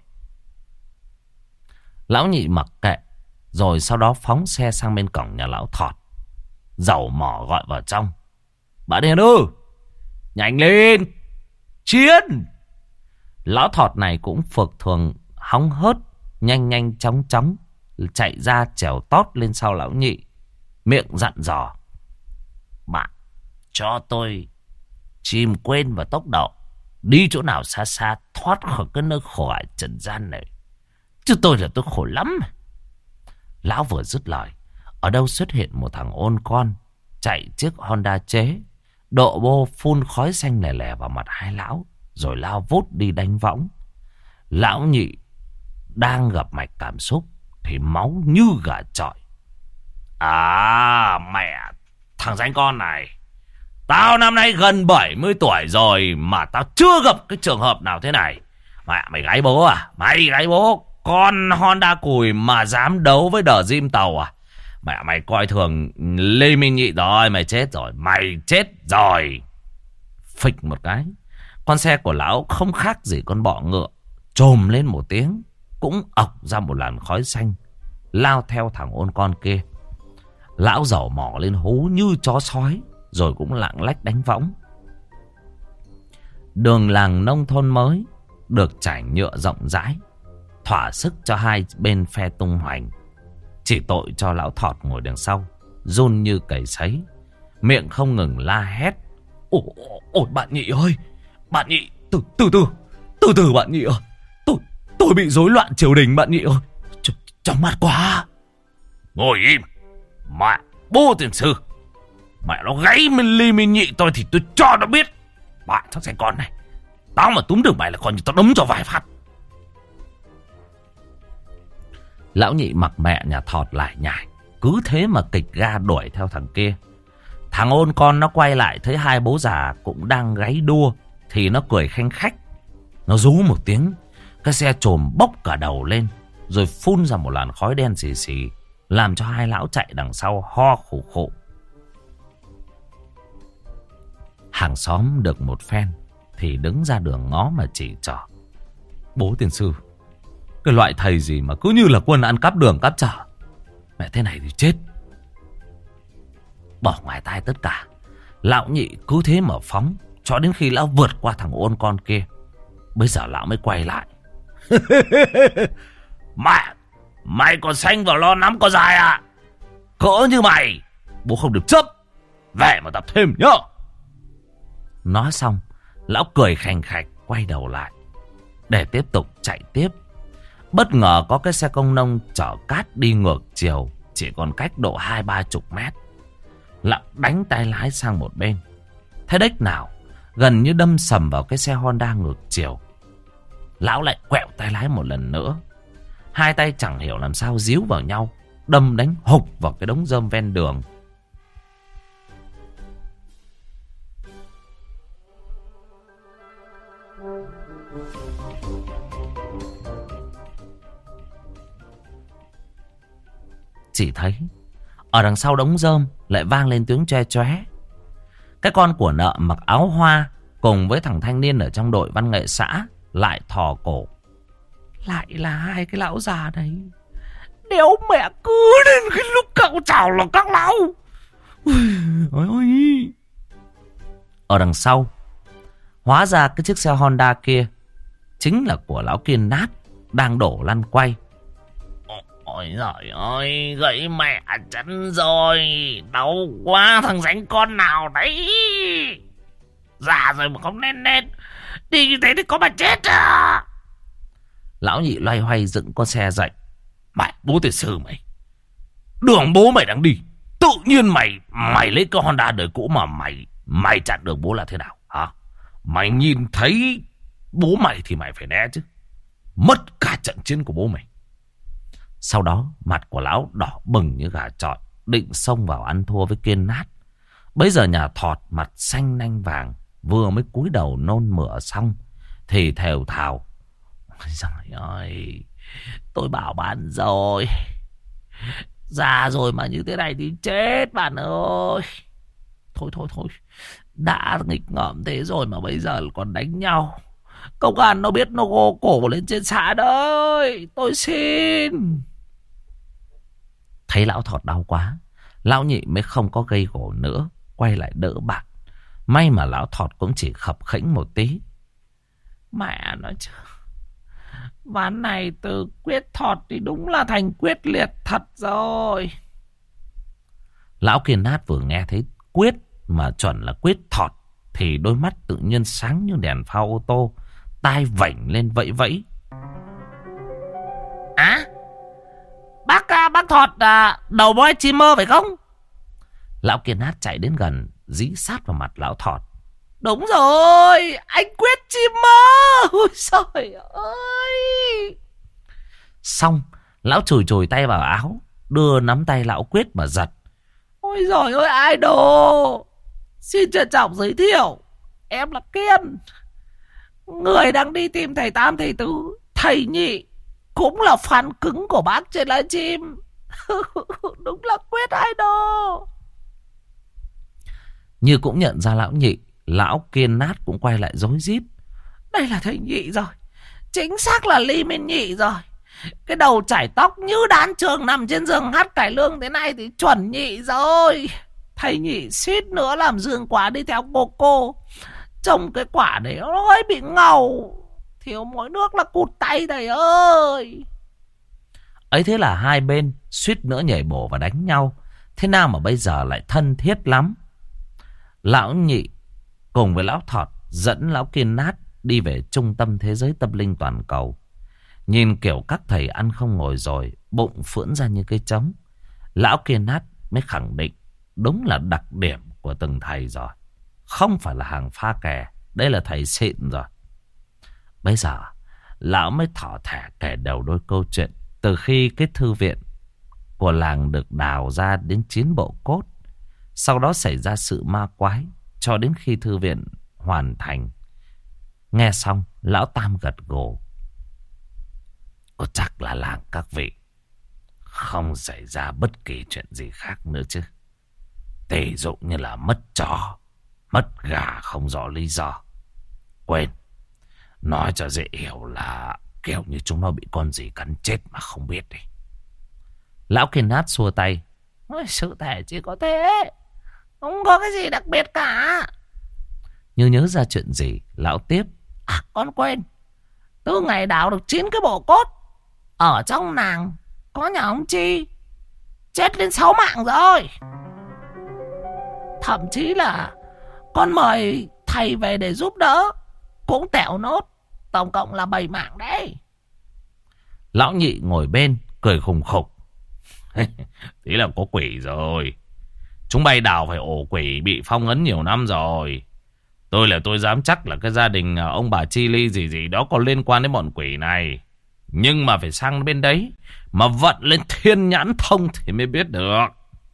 Lão Nhị mặc kệ, rồi sau đó phóng xe sang bên cổng nhà lão Thọt. Dầu mỏ gọi vào trong: Bà Điền ơi, nhanh lên, Chiến. Lão Thọt này cũng phược thường hóng hớt, nhanh nhanh chóng chóng chạy ra trèo tót lên sau lão Nhị, miệng dặn dò: Bạn cho tôi chìm quên vào tốc độ, đi chỗ nào xa xa, thoát khỏi cái nơi khổ ải trần gian này, chứ tôi là tôi khổ lắm. Lão vừa dứt lời, ở đâu xuất hiện một thằng ôn con chạy chiếc Honda chế, độ bô phun khói xanh lè lè vào mặt hai lão, rồi lao vút đi đánh võng. Lão Nhị đang gặp mạch cảm xúc thì máu như gà chọi: À mẹ, thằng danh con này, tao năm nay gần bảy mươi tuổi rồi mà tao chưa gặp cái trường hợp nào thế này. Mẹ mày gái bố à? Mày gái bố con Honda cùi mà dám đấu với đờ Jim Tàu à? Mẹ mày coi thường Lê Minh Nhị rồi, mày chết rồi, mày chết rồi. Phịch một cái, con xe của lão không khác gì con bọ ngựa, trồm lên một tiếng, cũng ọc ra một làn khói xanh, lao theo thằng ôn con kia. Lão dẩu mỏ lên hú như chó sói, rồi cũng lạng lách đánh võng. Đường làng nông thôn mới được trải nhựa rộng rãi, thỏa sức cho hai bên phe tung hoành. Chỉ tội cho lão Thọt ngồi đằng sau, run như cầy sấy, miệng không ngừng la hét: Ôi, ôi bạn Nhị ơi, bạn Nhị, từ từ từ, từ từ bạn Nhị ơi, tôi tôi bị rối loạn triều đình bạn Nhị ơi, Ch chóng mặt quá. Ngồi im, mẹ bố tiên sư, mẹ nó gáy mình Ly Minh Nhị tôi thì tôi cho nó biết. Bạn thằng trẻ con này, tao mà túm được mày là coi như tao đấm cho vài phát. Lão Nhị mặc mẹ nhà Thọt lại nhải, cứ thế mà kịch ga đuổi theo thằng kia. Thằng ôn con nó quay lại thấy hai bố già cũng đang gáy đua thì nó cười khanh khách. Nó rú một tiếng, cái xe trồm bốc cả đầu lên, rồi phun ra một làn khói đen xì xì, làm cho hai lão chạy đằng sau ho khủ khụ. Hàng xóm được một phen thì đứng ra đường ngó mà chỉ trỏ: Bố tiên sư, cái loại thầy gì mà cứ như là quân ăn cắp đường cắp chợ. Mẹ thế này thì chết. Bỏ ngoài tai tất cả, lão Nhị cứ thế mà phóng cho đến khi lão vượt qua thằng ôn con kia. Bây giờ lão mới quay lại: Mẹ, mày còn xanh vào lo nắm có dài à? Cỡ như mày, bố không được chấp, về mà tập thêm nhá. Nói xong, lão cười khành khạch quay đầu lại để tiếp tục chạy tiếp. Bất ngờ có cái xe công nông chở cát đi ngược chiều, chỉ còn cách độ hai ba chục mét. Lão đánh tay lái sang một bên, thế đếch nào gần như đâm sầm vào cái xe Honda ngược chiều. Lão lại quẹo tay lái một lần nữa, hai tay chẳng hiểu làm sao díu vào nhau, đâm đánh hục vào cái đống rơm ven đường. Chỉ thấy ở đằng sau đống rơm lại vang lên tiếng choe choé. Cái con của nợ mặc áo hoa cùng với thằng thanh niên ở trong đội văn nghệ xã lại thò cổ. Lại là hai cái lão già đấy. Đéo mẹ cứ đến cái lúc cậu chào là các lão. Ôi ôi. Ở đằng sau, hóa ra cái chiếc xe Honda kia chính là của lão Kiên Nát đang đổ lăn quay. Ôi giời ơi, gãy mẹ chân rồi. Đau quá, thằng ránh con nào đấy. Già rồi mà không nên nên. Đi như thế thì có mà chết à. Lão Nhị loay hoay dựng con xe dậy. Mày, bố tiền sư mày. Đường bố mày đang đi. Tự nhiên mày Mày lấy cái Honda đời cũ mà mày Mày chặn đường bố là thế nào hả? Mày nhìn thấy bố mày thì mày phải né chứ. Mất cả trận chiến của bố mày. Sau đó mặt của lão đỏ bừng như gà chọi, định xông vào ăn thua với Kiên Nát. Bấy giờ nhà Thọt mặt xanh nanh vàng, vừa mới cúi đầu nôn mửa xong thì thều thào. Ôi giời ơi, tôi bảo bạn rồi, già rồi mà như thế này thì chết bạn ơi. Thôi thôi thôi, đã nghịch ngợm thế rồi mà bây giờ còn đánh nhau. Công an nó biết nó gô cổ lên trên xã đấy, tôi xin. Thấy lão Thọt đau quá, lão Nhị mới không có gây gổ nữa, quay lại đỡ bạn. May mà lão Thọt cũng chỉ khập khễnh một tí. Mẹ nói chứ, ván này từ quyết Thọt thì đúng là thành quyết liệt thật rồi. Lão Kiên Nát vừa nghe thấy quyết mà chuẩn là quyết Thọt thì đôi mắt tự nhiên sáng như đèn pha ô tô, tai vảnh lên vẫy vẫy. À, bác bác Thọt à, đầu boy chim mơ phải không? Lão Kiên Nát chạy đến gần, dí sát vào mặt lão Thọt. Đúng rồi, anh Quyết chim mơ. Ôi trời ơi. Xong, lão chùi chùi tay vào áo, đưa nắm tay lão Quyết mà giật. Ôi giời ơi, idol. Xin trân trọng giới thiệu, em là Kiên, người đang đi tìm thầy Tam thầy Tứ, thầy Nhị, cũng là fan cứng của bác trên livestream. Đúng là Quyết idol. Như cũng nhận ra lão Nhị, lão Kiên Nát cũng quay lại rối rít. Đây là thầy Nhị rồi, chính xác là Ly Minh Nhị rồi. Cái đầu chải tóc như đán trường nằm trên giường hát cải lương thế này thì chuẩn Nhị rồi. Thầy Nhị suýt nữa làm dương quá đi theo cô cô. Trông cái quả đấy nó ấy bị ngầu, thiếu mỗi nước là cụt tay thầy ơi. Ấy thế là hai bên suýt nữa nhảy bổ và đánh nhau. Thế nào mà bây giờ lại thân thiết lắm. Lão Nhị cùng với lão Thọt dẫn lão Kiên Nát đi về trung tâm thế giới tâm linh toàn cầu. Nhìn kiểu các thầy ăn không ngồi rồi, bụng phưỡn ra như cây trống, lão Kiên Nát mới khẳng định đúng là đặc điểm của từng thầy rồi. Không phải là hàng pha kè, đây là thầy xịn rồi. Bây giờ lão mới thỏ thẻ kể đầu đôi câu chuyện từ khi cái thư viện của làng được đào ra đến chín bộ cốt. Sau đó xảy ra sự ma quái cho đến khi thư viện hoàn thành. Nghe xong lão Tam gật gù. Có chắc là làng các vị không xảy ra bất kỳ chuyện gì khác nữa chứ. Tỷ dụ như là mất chó, mất gà không rõ lý do. Quên, nói cho dễ hiểu là kiểu như chúng nó bị con gì cắn chết mà không biết đi. Lão Kiên Nát xua tay. Ôi, sự thể chỉ có thế, không có cái gì đặc biệt cả. Như nhớ ra chuyện gì, lão tiếp. À, con quên, từ ngày đào được chín cái bộ cốt, ở trong nàng có nhà ông Chi chết đến sáu mạng rồi. Thậm chí là con mời thầy về để giúp đỡ cũng tẹo nốt, tổng cộng là bảy mạng đấy. Lão Nhị ngồi bên cười khùng khục. Thế là có quỷ rồi. Chúng bay đào phải ổ quỷ bị phong ấn nhiều năm rồi. Tôi là tôi dám chắc là cái gia đình ông bà Chi Ly gì gì đó có liên quan đến bọn quỷ này. Nhưng mà phải sang bên đấy mà vận lên thiên nhãn thông thì mới biết được.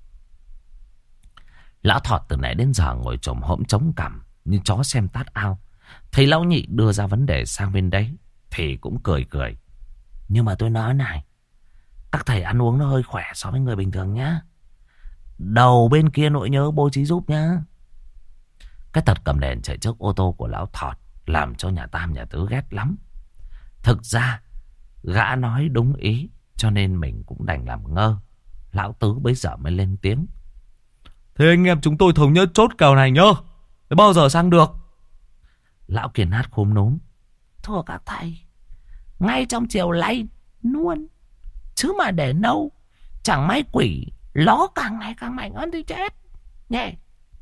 Lão Thọt từ nãy đến giờ ngồi chồm hổm chống cằm như chó xem tát ao. Thấy lão Nhị đưa ra vấn đề sang bên đấy thì cũng cười cười. Nhưng mà tôi nói này, Các thầy ăn uống nó hơi khỏe so với người bình thường nhá. Đầu bên kia nỗi nhớ bố trí giúp nhá. Cái tật cầm đèn chạy trước ô tô của lão Thọt làm cho nhà Tam nhà Tứ ghét lắm. Thực ra gã nói đúng ý, cho nên mình cũng đành làm ngơ. Lão Tứ bấy giờ mới lên tiếng. Thế anh em chúng tôi thống nhất chốt kèo này nhá. Thế bao giờ sang được? Lão Kiên Hát khúm núm. Thưa các thầy, ngay trong chiều nay luôn. Chứ mà để nâu, chẳng may quỷ ló càng ngày càng mạnh hơn thì chết nhé.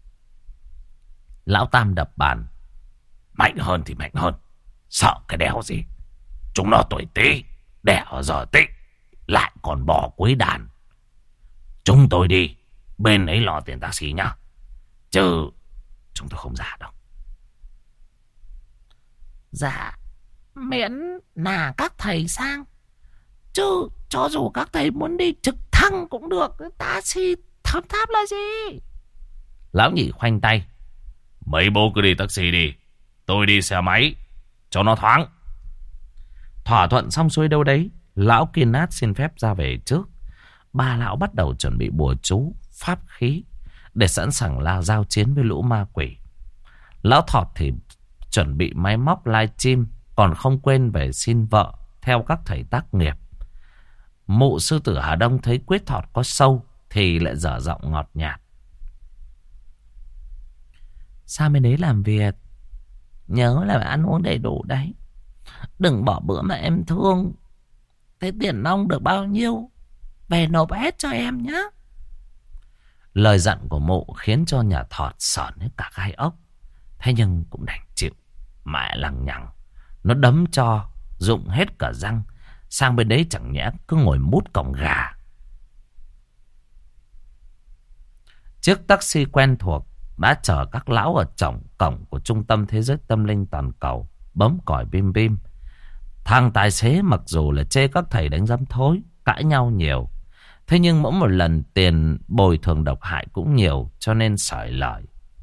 Lão Tam đập bàn. Mạnh hơn thì mạnh hơn, sợ cái đéo gì. Chúng nó tuổi tí, đẻ ở giờ tí, lại còn bỏ cuối đàn. Chúng tôi đi, bên ấy lo tiền taxi nhá. Chứ chúng tôi không giả đâu. Dạ, miễn là các thầy sang. Chứ cho dù các thầy muốn đi trực thăng cũng được. Taxi thấm tháp là gì? Lão Nhị khoanh tay. Mấy bố cứ đi taxi đi, tôi đi xe máy cho nó thoáng. Thỏa thuận xong xuôi đâu đấy, lão Kiên Hát xin phép ra về trước. Ba lão bắt đầu chuẩn bị bùa chú, pháp khí để sẵn sàng la giao chiến với lũ ma quỷ. Lão Thọt thì chuẩn bị máy móc live stream, còn không quên về xin vợ theo các thầy tác nghiệp. Mụ sư tử Hà Đông thấy Quyết Thọt có sâu thì lại dở giọng ngọt nhạt. Sao bên đấy làm việc, nhớ là phải ăn uống đầy đủ đấy. Đừng bỏ bữa mà em thương. Thế tiền nong được bao nhiêu, về nộp hết cho em nhé. Lời dặn của mụ khiến cho nhà Thọt sởn hết cả gai ốc. Thế nhưng cũng đành chịu. Mẹ lằng nhằng, nó đấm cho rụng hết cả răng. Sang bên đấy chẳng nhẽ cứ ngồi mút cổng gà. Chiếc taxi quen thuộc đã chở các lão ở trọng cổng của Trung tâm Thế giới Tâm linh Toàn cầu, bấm còi bim bim. Thằng tài xế mặc dù là chê các thầy đánh giám thối, cãi nhau nhiều, thế nhưng mỗi một lần tiền bồi thường độc hại cũng nhiều, cho nên sởi lời.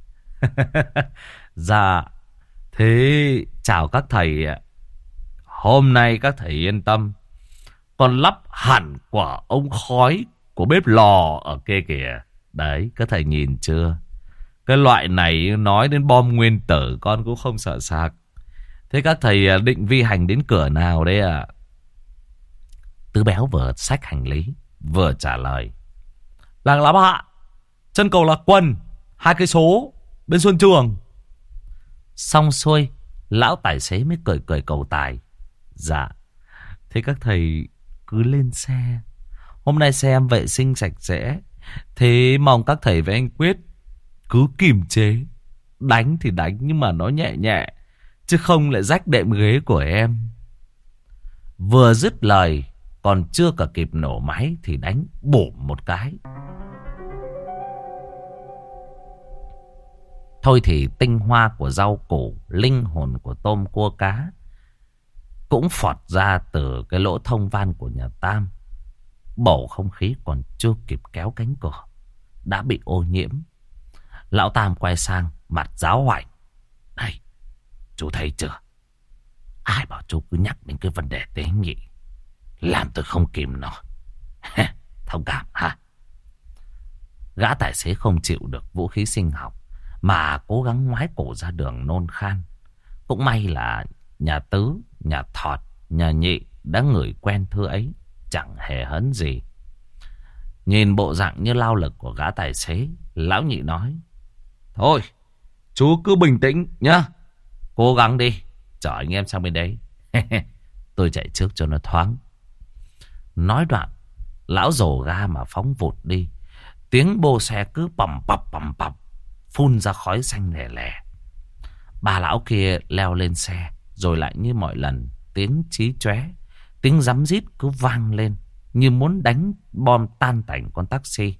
Dạ, thế chào các thầy ạ. Hôm nay các thầy yên tâm, con lắp hẳn quả ống khói của bếp lò ở kia kìa. Đấy, các thầy nhìn chưa? Cái loại này nói đến bom nguyên tử con cũng không sợ sạc. Thế các thầy định vi hành đến cửa nào đấy ạ? Tứ Béo vừa xách hành lý vừa trả lời. Làng Lắm Hạ, chân cầu Lạc Quân, hai cây số bên Xuân Trường. Xong xuôi, lão tài xế mới cười cười cầu tài. Dạ, thế các thầy cứ lên xe. Hôm nay xe em vệ sinh sạch sẽ. Thế mong các thầy với anh Quyết cứ kiềm chế. Đánh thì đánh nhưng mà nó nhẹ nhẹ, chứ không lại rách đệm ghế của em. Vừa dứt lời, còn chưa cả kịp nổ máy thì đánh bổ một cái. Thôi thì tinh hoa của rau củ, linh hồn của tôm cua cá cũng phọt ra từ cái lỗ thông van của nhà Tam. Bầu không khí còn chưa kịp kéo cánh cửa đã bị ô nhiễm. Lão Tam quay sang mặt giáo hoành. Này, chú thấy chưa? Ai bảo chú cứ nhắc đến cái vấn đề tế nhị, làm tôi không kìm nổi. Thông cảm ha. Gã tài xế không chịu được vũ khí sinh học mà cố gắng ngoái cổ ra đường nôn khan. Cũng may là nhà Tứ, nhà Thọt, nhà Nhị đã ngửi quen thứ ấy, chẳng hề hấn gì. Nhìn bộ dạng như lao lực của gã tài xế, lão Nhị nói: Thôi, chú cứ bình tĩnh nhá. Cố gắng đi, chở anh em sang bên đấy. Tôi chạy trước cho nó thoáng. Nói đoạn, lão dồ ga mà phóng vụt đi. Tiếng bô xe cứ pầm pập pầm pập, phun ra khói xanh lè lè. Bà lão kia leo lên xe, rồi lại như mọi lần, tiếng chí chóe, tiếng rắm rít cứ vang lên như muốn đánh bom tan tành con taxi.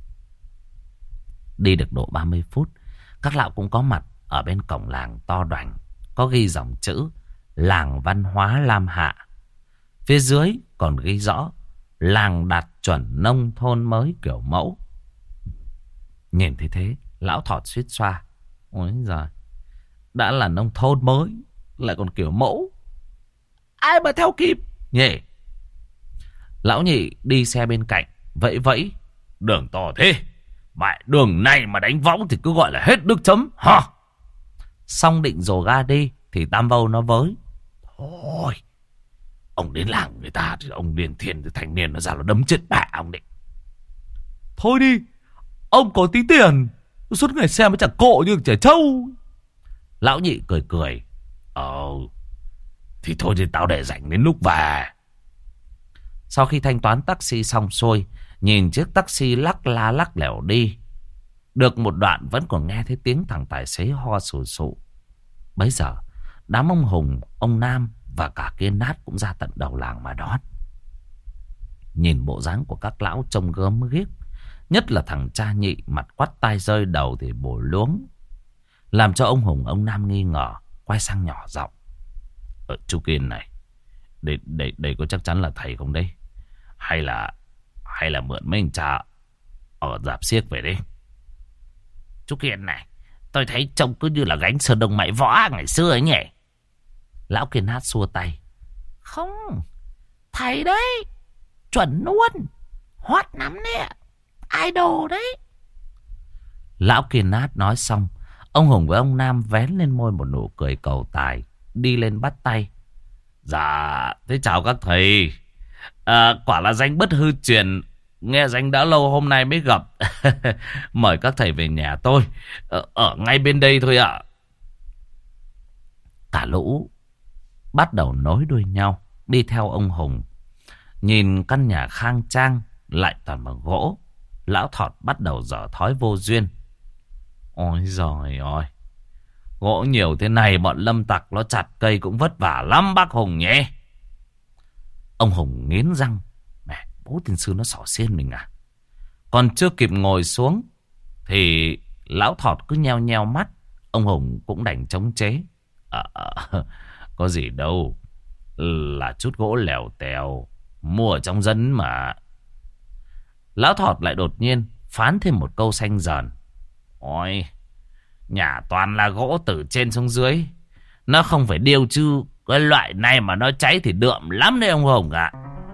Đi được độ ba mươi phút, các lão cũng có mặt ở bên cổng làng to đoành, có ghi dòng chữ Làng Văn hóa Lam Hạ. Phía dưới còn ghi rõ làng đạt chuẩn nông thôn mới kiểu mẫu. Nhìn thấy thế, lão Thọt suýt xoa. Ôi giời, đã là nông thôn mới lại còn kiểu mẫu, ai mà theo kịp nhỉ? Lão Nhị đi xe bên cạnh, vẫy vẫy. Đường to thế, mẹ đường này mà đánh võng thì cứ gọi là hết nước chấm hả? Xong định dồ ga đi thì Tam Vâu nó với. Thôi, ông đến làng người ta thì ông điền thiền từ thanh niên nó ra nó đấm chết bạ ông định. Thôi đi, ông có tí tiền, suốt ngày xem mới chẳng cộ như trẻ trâu. Lão Nhị cười cười. Ờ, thì thôi thì tao để dành đến lúc về. Sau khi thanh toán taxi xong xuôi, nhìn chiếc taxi lắc la lắc lẻo đi. Được một đoạn vẫn còn nghe thấy tiếng thằng tài xế ho sù sụ. Bấy giờ, đám ông Hùng, ông Nam và cả Kiên Nát cũng ra tận đầu làng mà đón. Nhìn bộ dáng của các lão trông gớm ghiếc, nhất là thằng cha Nhị mặt quắt tai rơi đầu thì bổ luống, làm cho ông Hùng ông Nam nghi ngờ, quay sang nhỏ giọng. Ờ, chú Kiên này, đây, đây, đây có chắc chắn là thầy không đấy? Hay là hay là mượn mấy anh cha ở dạp xiếc về đi? Chú Kiên này, tôi thấy trông cứ như là gánh sơn đông mãi võ ngày xưa ấy nhỉ? Lão Kiên Hát xua tay. Không, thầy đấy, chuẩn luôn, hot lắm đấy, idol đấy. Lão Kiên Hát nói xong, ông Hùng với ông Nam vén lên môi một nụ cười cầu tài, đi lên bắt tay. Dạ, thế chào các thầy. À, quả là danh bất hư truyền, nghe danh đã lâu hôm nay mới gặp. Mời các thầy về nhà tôi, ở, ở ngay bên đây thôi ạ. Cả lũ bắt đầu nối đuôi nhau đi theo ông Hùng. Nhìn căn nhà khang trang lại toàn bằng gỗ, lão Thọt bắt đầu dở thói vô duyên. Ôi giời ơi, gỗ nhiều thế này bọn lâm tặc nó chặt cây cũng vất vả lắm bác Hùng nhé. Ông Hùng nghiến răng. Mẹ, bố tiên sư nó xỏ xiên mình à? Còn chưa kịp ngồi xuống thì lão Thọt cứ nheo nheo mắt. Ông Hùng cũng đành chống chế. À, à, có gì đâu, là chút gỗ lèo tèo mua ở trong dân mà. Lão Thọt lại đột nhiên phán thêm một câu xanh dần. Ôi, nhà toàn là gỗ từ trên xuống dưới, nó không phải điêu chứ. Cái loại này mà nó cháy thì đượm lắm đấy ông Hùng ạ.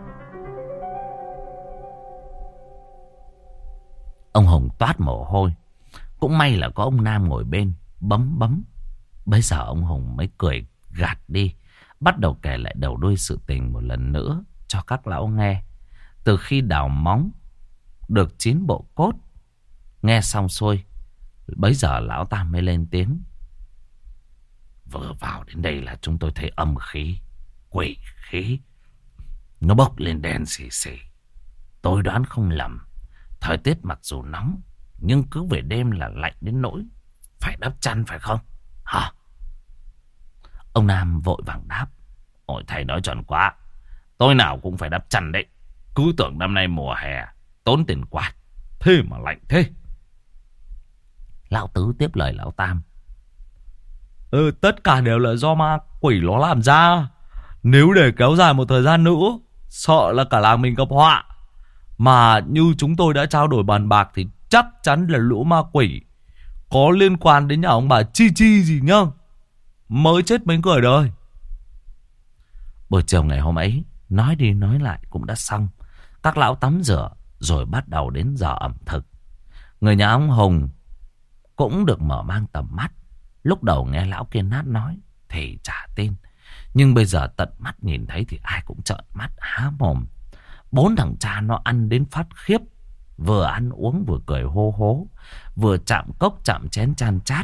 Ông Hùng toát mồ hôi. Cũng may là có ông Nam ngồi bên bấm bấm. Bây giờ ông Hùng mới cười gạt đi, bắt đầu kể lại đầu đuôi sự tình một lần nữa cho các lão nghe. Từ khi đào móng được chín bộ cốt. Nghe xong xuôi, bấy giờ lão ta mới lên tiếng. Vừa vào đến đây là chúng tôi thấy âm khí, quỷ khí, nó bốc lên đen xì xì. Tôi đoán không lầm, thời tiết mặc dù nóng, nhưng cứ về đêm là lạnh đến nỗi phải đắp chăn phải không? Hả? Ông Nam vội vàng đáp. Ôi thầy nói chuẩn quá, tôi nào cũng phải đắp chăn đấy. Cứ tưởng năm nay mùa hè tốn tiền quạt, thế mà lạnh thế. Lão Tứ tiếp lời lão Tam. Ừ, tất cả đều là do ma quỷ nó làm ra. Nếu để kéo dài một thời gian nữa, sợ là cả làng mình gặp họa. Mà như chúng tôi đã trao đổi bàn bạc thì chắc chắn là lũ ma quỷ có liên quan đến nhà ông bà Chi Chi gì nhá, mới chết mấy người đời. Buổi chiều ngày hôm ấy, nói đi nói lại cũng đã xong. Các lão tắm rửa rồi bắt đầu đến giờ ẩm thực. Người nhà ông Hùng cũng được mở mang tầm mắt. Lúc đầu nghe lão Kiên Nát nói thì chả tin, nhưng bây giờ tận mắt nhìn thấy thì ai cũng trợn mắt há mồm. Bốn thằng cha nó ăn đến phát khiếp, vừa ăn uống vừa cười hô hố, vừa chạm cốc chạm chén chan chát.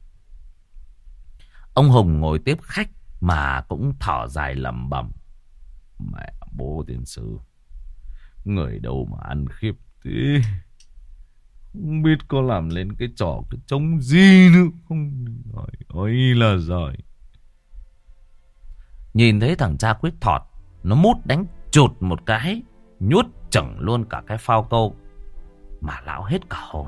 Ông Hùng ngồi tiếp khách mà cũng thở dài lẩm bẩm. Mẹ bố tiên sư, người đâu mà ăn khiếp thế, không biết có làm lên cái trò cái trống gì nữa không. Rồi ôi là rồi. Nhìn thấy thằng cha Quyết Thọt, nó mút đánh chụt một cái, nhuốt chửng luôn cả cái phao câu, mà lão hết cả hồn.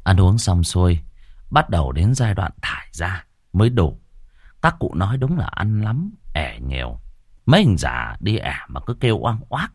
Ăn uống xong xuôi, bắt đầu đến giai đoạn thải ra mới đủ. Các cụ nói đúng là ăn lắm, ẻ nhiều. Mấy hình già đi ẻ mà cứ kêu oang oác.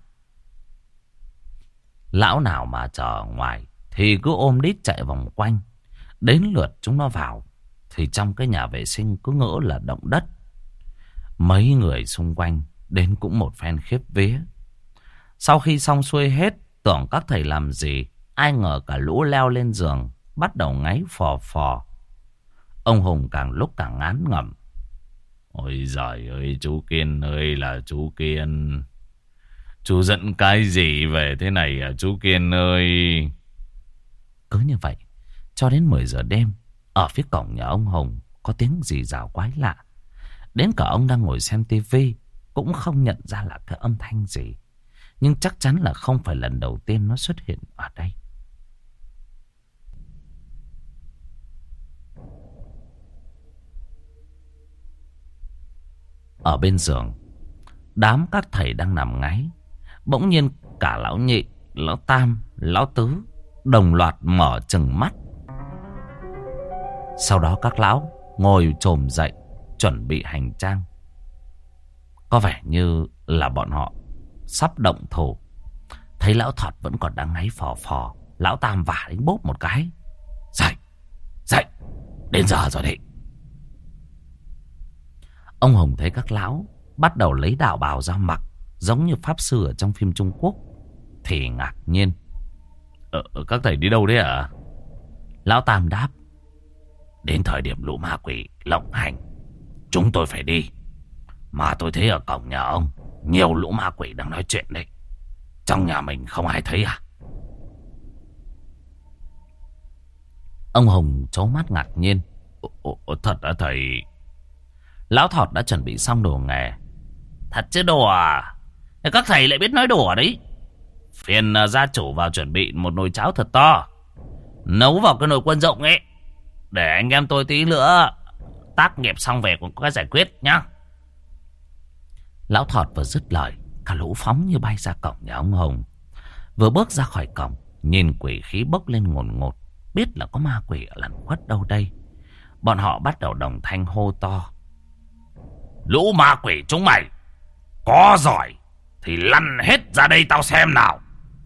Lão nào mà chờ ngoài thì cứ ôm đít chạy vòng quanh. Đến lượt chúng nó vào thì trong cái nhà vệ sinh cứ ngỡ là động đất. Mấy người xung quanh đến cũng một phen khiếp vía. Sau khi xong xuôi hết, tưởng các thầy làm gì, ai ngờ cả lũ leo lên giường, bắt đầu ngáy phò phò. Ông Hùng càng lúc càng ngán ngẩm. Ôi giời ơi, chú Kiên ơi là chú Kiên. Chú dẫn cái gì về thế này à chú Kiên ơi? Cứ như vậy, cho đến mười giờ đêm, ở phía cổng nhà ông Hùng có tiếng gì rào quái lạ. Đến cả ông đang ngồi xem tivi cũng không nhận ra là cái âm thanh gì. Nhưng chắc chắn là không phải lần đầu tiên nó xuất hiện ở đây. Ở bên giường, đám các thầy đang nằm ngáy. Bỗng nhiên cả lão Nhị, lão Tam, lão Tứ đồng loạt mở trừng mắt. Sau đó các lão ngồi chồm dậy, chuẩn bị hành trang. Có vẻ như là bọn họ sắp động thủ. Thấy lão Thọt vẫn còn đang ngáy phò phò, lão Tam vả đánh bốp một cái. Dậy, dậy, đến giờ rồi đấy. Ông Hùng thấy các lão bắt đầu lấy đạo bào ra mặc, giống như pháp sư ở trong phim Trung Quốc, thì ngạc nhiên. Ờ, các thầy đi đâu đấy à? Lão Tam đáp. Đến thời điểm lũ ma quỷ lộng hành, chúng tôi phải đi. Mà tôi thấy ở cổng nhà ông nhiều lũ ma quỷ đang nói chuyện đấy. Trong nhà mình không ai thấy à? Ông Hùng trố mắt ngạc nhiên. Ồ, thật đã thầy? Lão Thọt đã chuẩn bị xong đồ nghề. Thật chứ đùa à? Các thầy lại biết nói đùa đấy. Phiền gia chủ vào chuẩn bị một nồi cháo thật to, nấu vào cái nồi quân dụng ấy, để anh em tôi tí nữa tác nghiệp xong về cũng có cái giải quyết nhá. Lão Thọt vừa dứt lời, cả lũ phóng như bay ra cổng nhà ông Hùng. Vừa bước ra khỏi cổng, nhìn quỷ khí bốc lên ngồn ngột, biết là có ma quỷ ở lẩn khuất đâu đây. Bọn họ bắt đầu đồng thanh hô to. Lũ ma quỷ chúng mày, có giỏi thì lăn hết ra đây tao xem nào.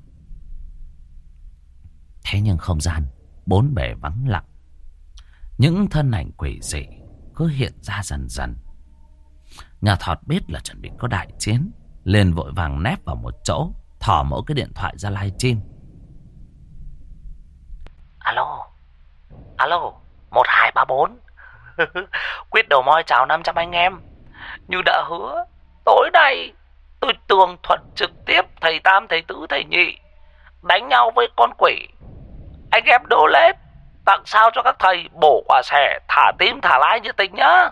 Thế nhưng không gian bốn bề vắng lặng. Những thân ảnh quỷ dị cứ hiện ra dần dần. Nhà Thọt biết là chuẩn bị có đại chiến, liền vội vàng nép vào một chỗ, thò mỗi cái điện thoại ra livestream. Alo, alo, một hai ba bốn. Quyết đầu moi chào năm trăm anh em. Như đã hứa, tối nay tôi tường thuật trực tiếp thầy Tam, thầy Tứ, thầy Nhị đánh nhau với con quỷ. Anh em đổ lết, tặng sao cho các thầy bổ quả xẻ, thả tím thả lái như tình nhá.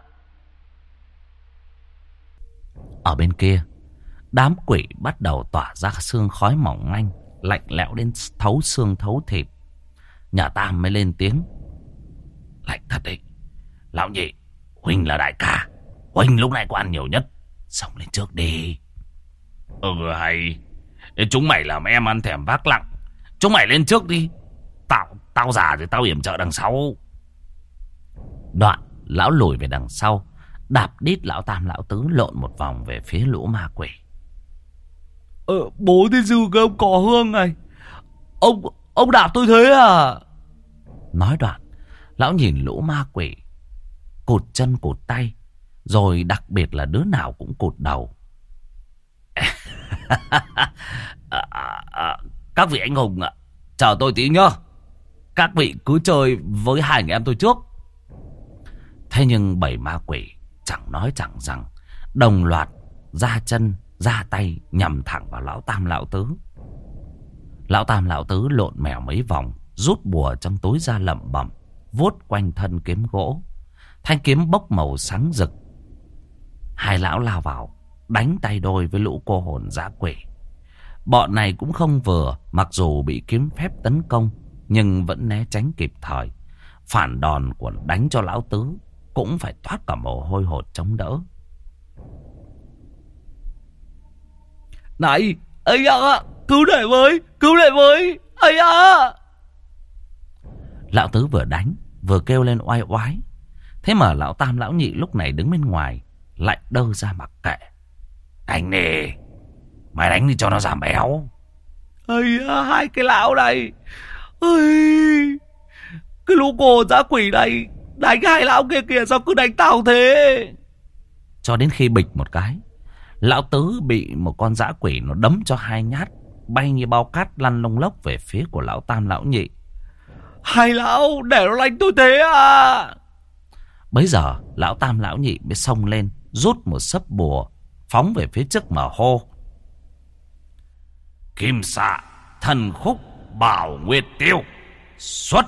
Ở bên kia, đám quỷ bắt đầu tỏa ra sương khói mỏng manh, lạnh lẽo đến thấu xương thấu thịt. Nhà Tam mới lên tiếng. Lạnh thật đấy. Lão Nhị, Huynh là đại ca, Huynh lúc này có ăn nhiều nhất, xông lên trước đi. Ừ hay. Chúng mày làm em ăn thèm vác lặng. Chúng mày lên trước đi. Tao, tao già thì tao yểm trợ đằng sau. Đoạn lão lùi về đằng sau, đạp đít lão Tam lão Tứ lộn một vòng về phía lũ ma quỷ. Ờ, bố thế dư cái ông cỏ hương này. Ông, ông đạp tôi thế à? Nói đoạn, lão nhìn lũ ma quỷ, cụt chân cụt tay, rồi đặc biệt là đứa nào cũng cụt đầu. à, à, à, các vị anh hùng ạ, chờ tôi tí nhá. Các vị cứ chơi với hai anh em tôi trước. Thế nhưng bảy ma quỷ chẳng nói chẳng rằng, đồng loạt ra chân ra tay nhằm thẳng vào lão Tam lão Tứ. Lão Tam lão Tứ lộn mèo mấy vòng, rút bùa trong túi ra lẩm bẩm, vuốt quanh thân kiếm gỗ. Thanh kiếm bốc màu sáng rực. Hai lão lao vào đánh tay đôi với lũ cô hồn dã quỷ. Bọn này cũng không vừa, mặc dù bị kiếm phép tấn công nhưng vẫn né tránh kịp thời. Phản đòn của đánh cho lão Tứ cũng phải toát cả mồ hôi hột chống đỡ. Này, ấy ạ, cứu lại với, cứu lại với, ấy ạ. Lão Tứ vừa đánh vừa kêu lên oai oái. Thế mà lão Tam lão Nhị lúc này đứng bên ngoài lại đơ ra mặc kệ. Đánh đi, mày đánh đi cho nó giảm béo. Ây, hai cái lão này, ơi, cái lũ cô dã quỷ này đánh hai lão kia kìa, sao cứ đánh tao thế? Cho đến khi bịch một cái, lão Tứ bị một con dã quỷ nó đấm cho hai nhát, bay như bao cát lăn lông lốc về phía của lão Tam lão Nhị. Hai lão để nó đánh tôi thế à? Bấy giờ lão Tam lão Nhị mới xông lên, rút một sấp bùa phóng về phía trước mà hô: Kim xạ thần khúc bảo nguyệt tiêu xuất.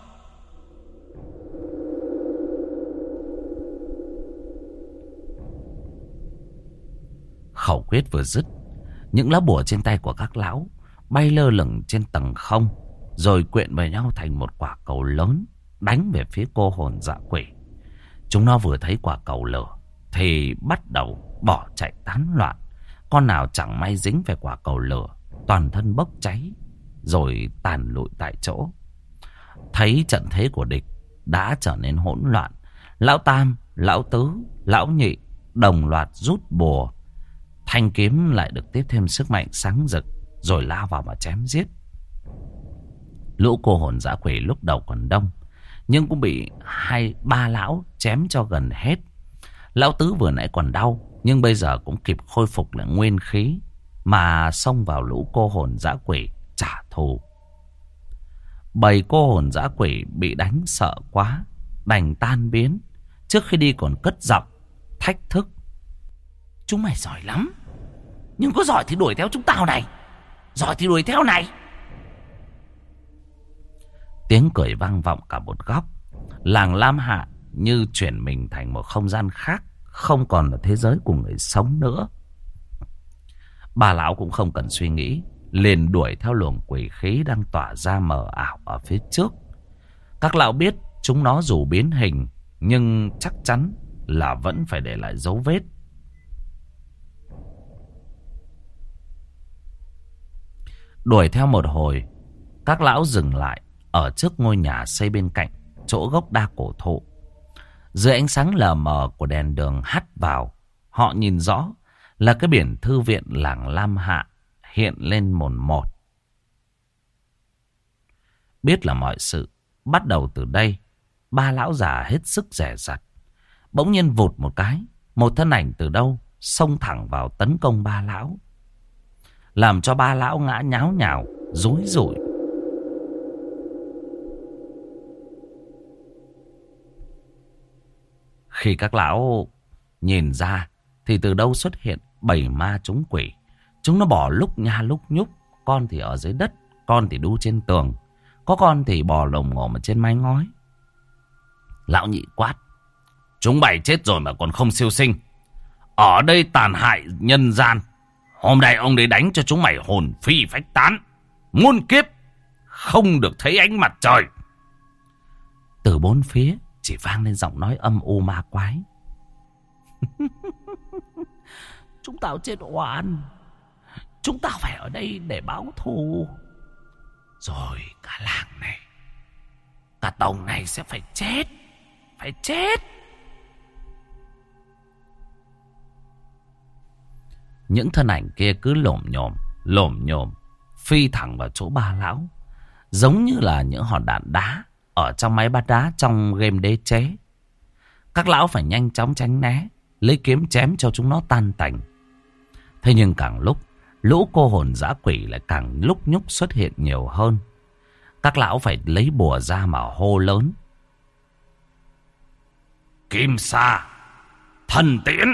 Khẩu quyết vừa dứt, những lá bùa trên tay của các lão bay lơ lửng trên tầng không, rồi quyện vào nhau thành một quả cầu lớn đánh về phía cô hồn dã quỷ. Chúng nó vừa thấy quả cầu lửa thì bắt đầu bỏ chạy tán loạn. Con nào chẳng may dính về quả cầu lửa, toàn thân bốc cháy rồi tàn lụi tại chỗ. Thấy trận thế của địch đã trở nên hỗn loạn, lão Tam, lão Tứ, lão Nhị đồng loạt rút bùa. Thanh kiếm lại được tiếp thêm sức mạnh sáng rực, rồi lao vào mà chém giết. Lũ cô hồn dã quỷ lúc đầu còn đông, nhưng cũng bị hai ba lão chém cho gần hết. Lão Tứ vừa nãy còn đau, nhưng bây giờ cũng kịp khôi phục lại nguyên khí mà xông vào lũ cô hồn dã quỷ trả thù. Bầy cô hồn dã quỷ bị đánh sợ quá, đành tan biến. Trước khi đi còn cất giọng thách thức: Chúng mày giỏi lắm, nhưng có giỏi thì đuổi theo chúng tao này, giỏi thì đuổi theo này. Tiếng cười vang vọng cả một góc. Làng Lam Hạ như chuyển mình thành một không gian khác, không còn là thế giới của người sống nữa. Bà lão cũng không cần suy nghĩ, liền đuổi theo luồng quỷ khí đang tỏa ra mờ ảo ở phía trước. Các lão biết chúng nó dù biến hình, nhưng chắc chắn là vẫn phải để lại dấu vết. Đuổi theo một hồi, các lão dừng lại ở trước ngôi nhà xây bên cạnh chỗ gốc đa cổ thụ. Dưới ánh sáng lờ mờ của đèn đường hắt vào, họ nhìn rõ là cái biển thư viện làng Lam Hạ hiện lên mồn một. Biết là mọi sự bắt đầu từ đây, ba lão già hết sức dè dặt. Bỗng nhiên vụt một cái, một thân ảnh từ đâu xông thẳng vào tấn công ba lão, làm cho ba lão ngã nháo nhào, rúi rủi. Khi các lão nhìn ra thì từ đâu xuất hiện bảy ma chúng quỷ. Chúng nó bò lúc nha lúc nhúc, con thì ở dưới đất, con thì đu trên tường, có con thì bò lồm ngồm ở trên mái ngói. Lão Nhị quát: Chúng mày chết rồi mà còn không siêu sinh, ở đây tàn hại nhân gian. Hôm nay ông đấy đánh cho chúng mày hồn phi phách tán, muôn kiếp không được thấy ánh mặt trời. Từ bốn phía chỉ vang lên giọng nói âm u ma quái: Chúng tao chết oan, chúng tao phải ở đây để báo thù. Rồi cả làng này, cả tổng này sẽ phải chết, phải chết. Những thân ảnh kia cứ lổm nhổm, lổm nhổm phi thẳng vào chỗ ba lão, giống như là những hòn đạn đá ở trong máy bắn đá trong game đế chế. Các lão phải nhanh chóng tránh né, lấy kiếm chém cho chúng nó tan tành. Thế nhưng càng lúc, lũ cô hồn dã quỷ lại càng lúc nhúc xuất hiện nhiều hơn. Các lão phải lấy bùa ra mà hô lớn: Kim xà thần tiễn.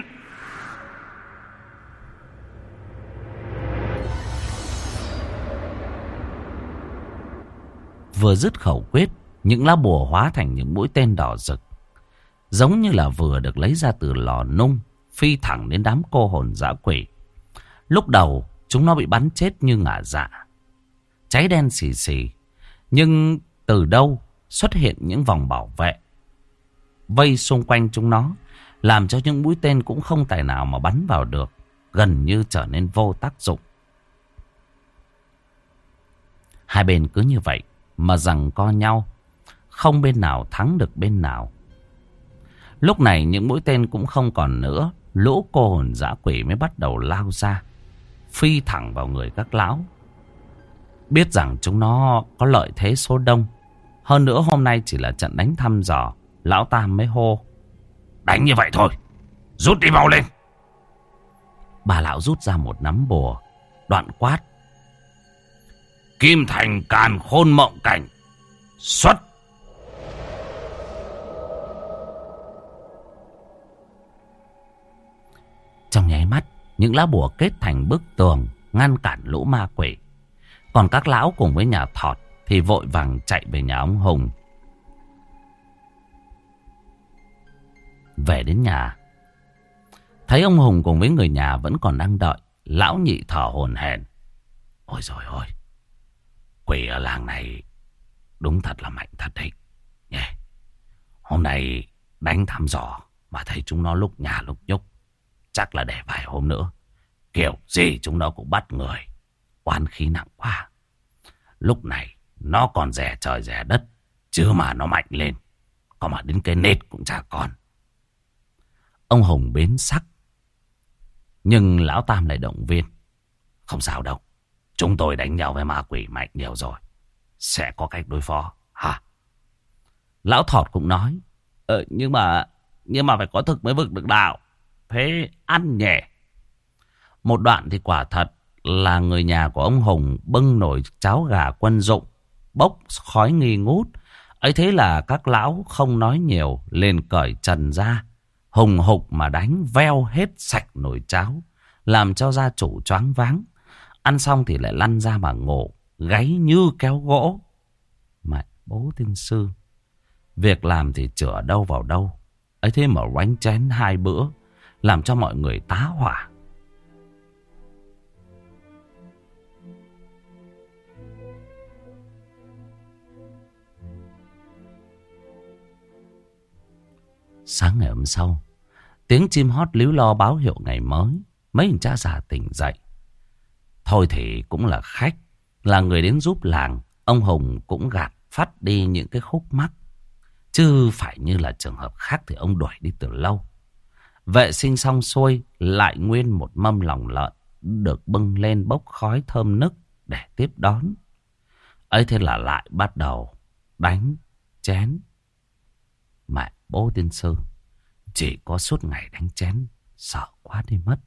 Vừa dứt khẩu quyết, những lá bùa hóa thành những mũi tên đỏ rực, giống như là vừa được lấy ra từ lò nung, phi thẳng đến đám cô hồn dã quỷ. Lúc đầu chúng nó bị bắn chết như ngả dạ, cháy đen xì xì. Nhưng từ đâu xuất hiện những vòng bảo vệ vây xung quanh chúng nó, làm cho những mũi tên cũng không tài nào mà bắn vào được, gần như trở nên vô tác dụng. Hai bên cứ như vậy mà giằng co nhau. không bên nào thắng được bên nào. Lúc này những mũi tên cũng không còn nữa. Lũ cô hồn dã quỷ mới bắt đầu lao ra, phi thẳng vào người các lão. Biết rằng chúng nó có lợi thế số đông. Hơn nữa hôm nay chỉ là trận đánh thăm dò, lão Tam mới hô: đánh như vậy thôi, rút đi mau lên. Bà lão rút ra một nắm bùa, đoạn quát: Kim Thành Càn Khôn Mộng Cảnh, xuất. Trong nháy mắt, những lá bùa kết thành bức tường ngăn cản lũ ma quỷ. Còn các lão cùng với nhà Thọt thì vội vàng chạy về nhà ông Hùng. Về đến nhà, thấy ông Hùng cùng với người nhà vẫn còn đang đợi. Lão Nhị thở hổn hển: ôi rồi ôi, quỷ ở làng này đúng thật là mạnh thật đấy nhỉ. Hôm nay đánh thăm dò mà thấy chúng nó lúc nhà lúc nhúc, chắc là để vài hôm nữa kiểu gì chúng nó cũng bắt người. Oán khí nặng quá. Lúc này nó còn rẻ trời rẻ đất, chứ mà nó mạnh lên, có mà đến cái nết cũng chả còn. Ông Hùng bến sắc, nhưng lão Tam lại động viên: không sao đâu, chúng tôi đánh nhau với ma quỷ mạnh nhiều rồi, sẽ có cách đối phó hả? Lão Thọt cũng nói: Ờ nhưng mà Nhưng mà phải có thực mới vực được đạo. Thế ăn nhẹ. Một đoạn thì quả thật là người nhà của ông Hùng bưng nồi cháo gà quân dụng, bốc khói nghi ngút. Ấy thế là các lão không nói nhiều, liền cởi trần ra, hùng hục mà đánh veo hết sạch nồi cháo, làm cho gia chủ choáng váng. Ăn xong thì lại lăn ra mà ngủ, gáy như kéo gỗ. Mà bố tiên sư, việc làm thì chữa đâu vào đâu. Ấy thế mà oánh chén hai bữa, làm cho mọi người tá hỏa. Sáng ngày hôm sau, tiếng chim hót líu lo báo hiệu ngày mới. Mấy anh cha già tỉnh dậy. Thôi thì cũng là khách, là người đến giúp làng. Ông Hùng cũng gạt phát đi những cái khúc mắc, chứ phải như là trường hợp khác thì ông đuổi đi từ lâu. Vệ sinh xong xuôi, lại nguyên một mâm lòng lợn được bưng lên bốc khói thơm nức để tiếp đón. Ấy thế là lại bắt đầu đánh chén. Mẹ bố tiên sư, chỉ có suốt ngày đánh chén, sợ quá đi mất.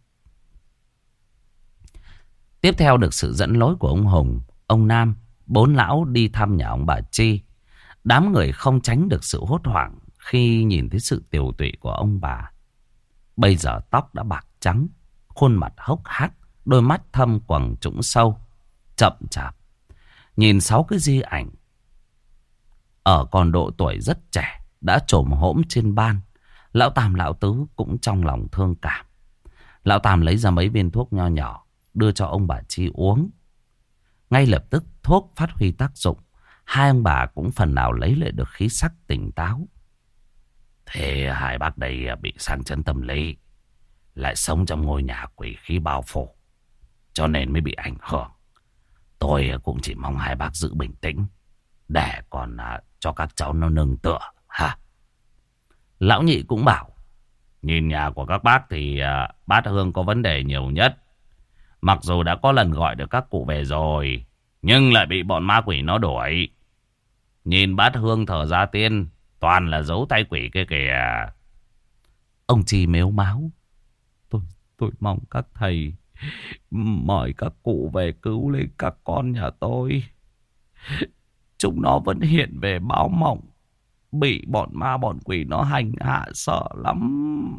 Tiếp theo được sự dẫn lối của ông Hùng, ông Nam, bốn lão đi thăm nhà ông bà Chi. Đám người không tránh được sự hốt hoảng khi nhìn thấy sự tiều tụy của ông bà. Bây giờ tóc đã bạc trắng, khuôn mặt hốc hác, đôi mắt thâm quầng trũng sâu, chậm chạp. Nhìn sáu cái di ảnh ở còn độ tuổi rất trẻ đã trồm hổm trên ban. Lão Tam lão Tứ cũng trong lòng thương cảm. Lão Tam lấy ra mấy viên thuốc nho nhỏ đưa cho ông bà Chi uống. Ngay lập tức thuốc phát huy tác dụng. Hai ông bà cũng phần nào lấy lại được khí sắc tỉnh táo. Thế hai bác đây bị sang chấn tâm lý, lại sống trong ngôi nhà quỷ khí bao phủ, cho nên mới bị ảnh hưởng. Tôi cũng chỉ mong hai bác giữ bình tĩnh, để còn cho các cháu nó nương tựa ha. Lão Nhị cũng bảo: nhìn nhà của các bác thì bát Hương có vấn đề nhiều nhất. Mặc dù đã có lần gọi được các cụ về rồi, nhưng lại bị bọn ma quỷ nó đuổi. Nhìn bát Hương thở ra tiên, toàn là dấu tay quỷ kia kìa. Ông Chi mếu máo: Tôi, tôi mong các thầy mời các cụ về cứu lấy các con nhà tôi. Chúng nó vẫn hiện về báo mộng, bị bọn ma bọn quỷ nó hành hạ sợ lắm.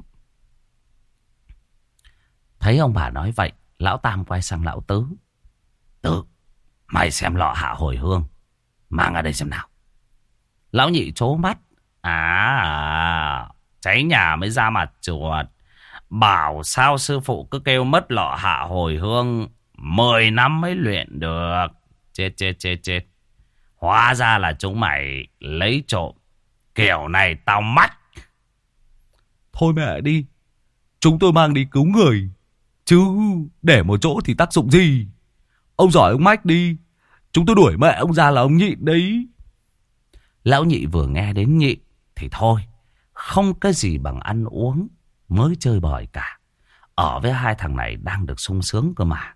Thấy ông bà nói vậy, lão Tam quay sang lão Tứ: Tứ, mày xem lọ hạ hồi hương, mang ra đây xem nào. Lão Nhị trố mắt: À, cháy nhà mới ra mặt chuột. Bảo sao sư phụ cứ kêu mất lọ hạ hồi hương, mười năm mới luyện được. Chết chết chết chết. Hóa ra là chúng mày lấy trộm. Kiểu này tao mắt. Thôi mẹ đi, chúng tôi mang đi cứu người, chứ để một chỗ thì tác dụng gì. Ông giỏi ông mách đi, chúng tôi đuổi mẹ ông ra là ông nhịn đấy. Lão Nhị vừa nghe đến nhị thì thôi, không cái gì bằng ăn uống mới chơi bời cả. Ở với hai thằng này đang được sung sướng cơ mà.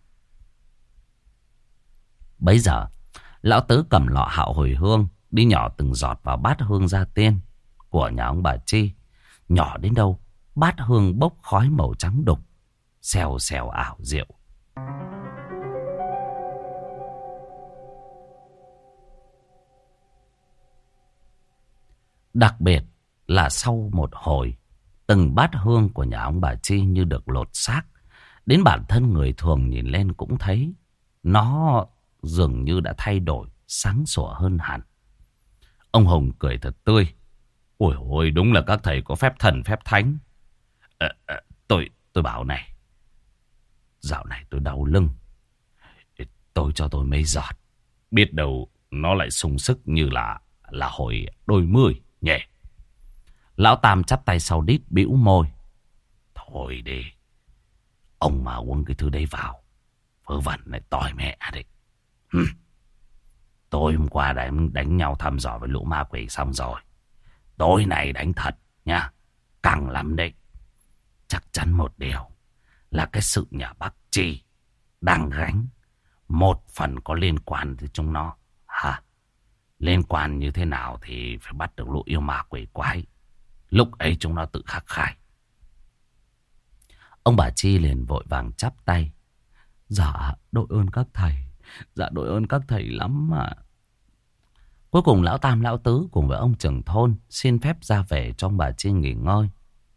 Bấy giờ lão Tứ cầm lọ hạo hồi hương, đi nhỏ từng giọt vào bát hương gia tiên của nhà ông bà Chi. Nhỏ đến đâu bát hương bốc khói màu trắng đục, xèo xèo ảo diệu. Đặc biệt là sau một hồi, từng bát hương của nhà ông bà Chi như được lột xác. Đến bản thân người thường nhìn lên cũng thấy nó dường như đã thay đổi, sáng sủa hơn hẳn. Ông Hùng cười thật tươi. Ôi ôi, đúng là các thầy có phép thần phép thánh. À, à, tôi tôi bảo này, dạo này tôi đau lưng, tôi cho tôi mấy giọt, biết đâu nó lại sung sức như là là hồi đôi mươi nhỉ. Lão Tam chắp tay sau đít bĩu môi. Thôi đi, ông mà uống cái thứ đấy vào, vớ vẩn lại tỏi mẹ đấy. Hừm. Tối hôm qua đánh, đánh nhau thăm dò với lũ ma quỷ xong rồi, tối nay đánh thật nha, căng lắm đấy. Chắc chắn một điều là cái sự nhà bác Chi đang gánh một phần có liên quan tới chúng nó. Hả? Liên quan như thế nào thì phải bắt được lũ yêu ma quỷ quái. Lúc ấy chúng nó tự khắc khai. Ông bà Chi liền vội vàng chắp tay. Dạ đội ơn các thầy, dạ đội ơn các thầy lắm mà. Cuối cùng lão Tam lão Tứ cùng với ông trưởng thôn xin phép ra về cho ông bà Chi nghỉ ngơi.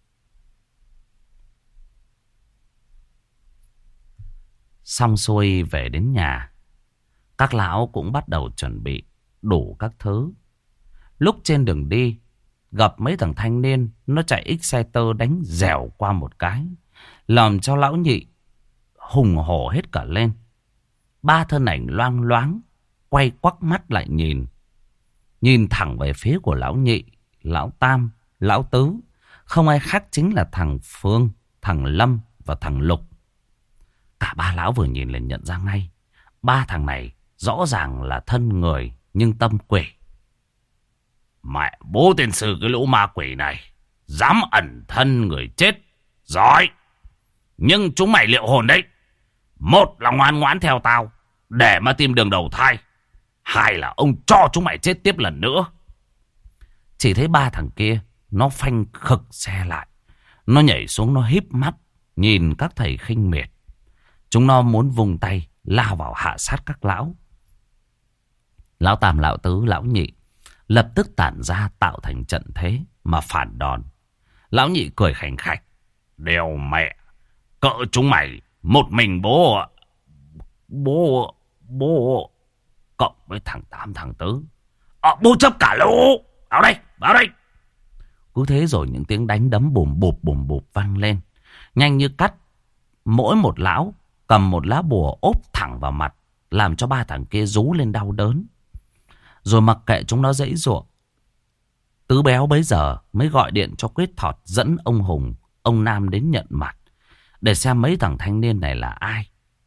Xong xuôi về đến nhà, các lão cũng bắt đầu chuẩn bị đủ các thứ. Lúc trên đường đi, gặp mấy thằng thanh niên nó chạy Exciter đánh dẻo qua một cái, làm cho lão Nhị hùng hổ hết cả lên. Ba thân ảnh loang loáng quay quắc mắt lại nhìn, nhìn thẳng về phía của lão Nhị, lão Tam, lão Tứ. Không ai khác chính là thằng Phương, thằng Lâm và thằng Lục. Cả ba lão vừa nhìn liền nhận ra ngay, ba thằng này rõ ràng là thân người nhưng tâm quỷ. Mẹ bố tiên sư cái lũ ma quỷ này dám ẩn thân người chết, giỏi. Nhưng chúng mày liệu hồn đấy. Một là ngoan ngoãn theo tao để mà tìm đường đầu thai, hai là ông cho chúng mày chết tiếp lần nữa. Chỉ thấy ba thằng kia nó phanh khực xe lại, nó nhảy xuống, nó híp mắt nhìn các thầy khinh miệt. Chúng nó muốn vùng tay lao vào hạ sát các lão. Lão Tam, lão Tứ, lão Nhị lập tức tản ra tạo thành trận thế mà phản đòn. Lão Nhị cười khành khạch. Đeo mẹ, cỡ chúng mày một mình bố Bố Bố cộng với thằng Tám, thằng Tứ, à, bố chấp cả lũ. Vào đây, vào đây. Cứ thế rồi những tiếng đánh đấm bùm bụp bùm bụp vang lên, nhanh như cắt. Mỗi một lão cầm một lá bùa ốp thẳng vào mặt, làm cho ba thằng kia rú lên đau đớn. Rồi mặc kệ chúng nó giãy giụa, Tứ Béo bấy giờ mới gọi điện cho Quyết Thọt dẫn ông Hùng, ông Nam đến nhận mặt, để xem mấy thằng thanh niên này là ai.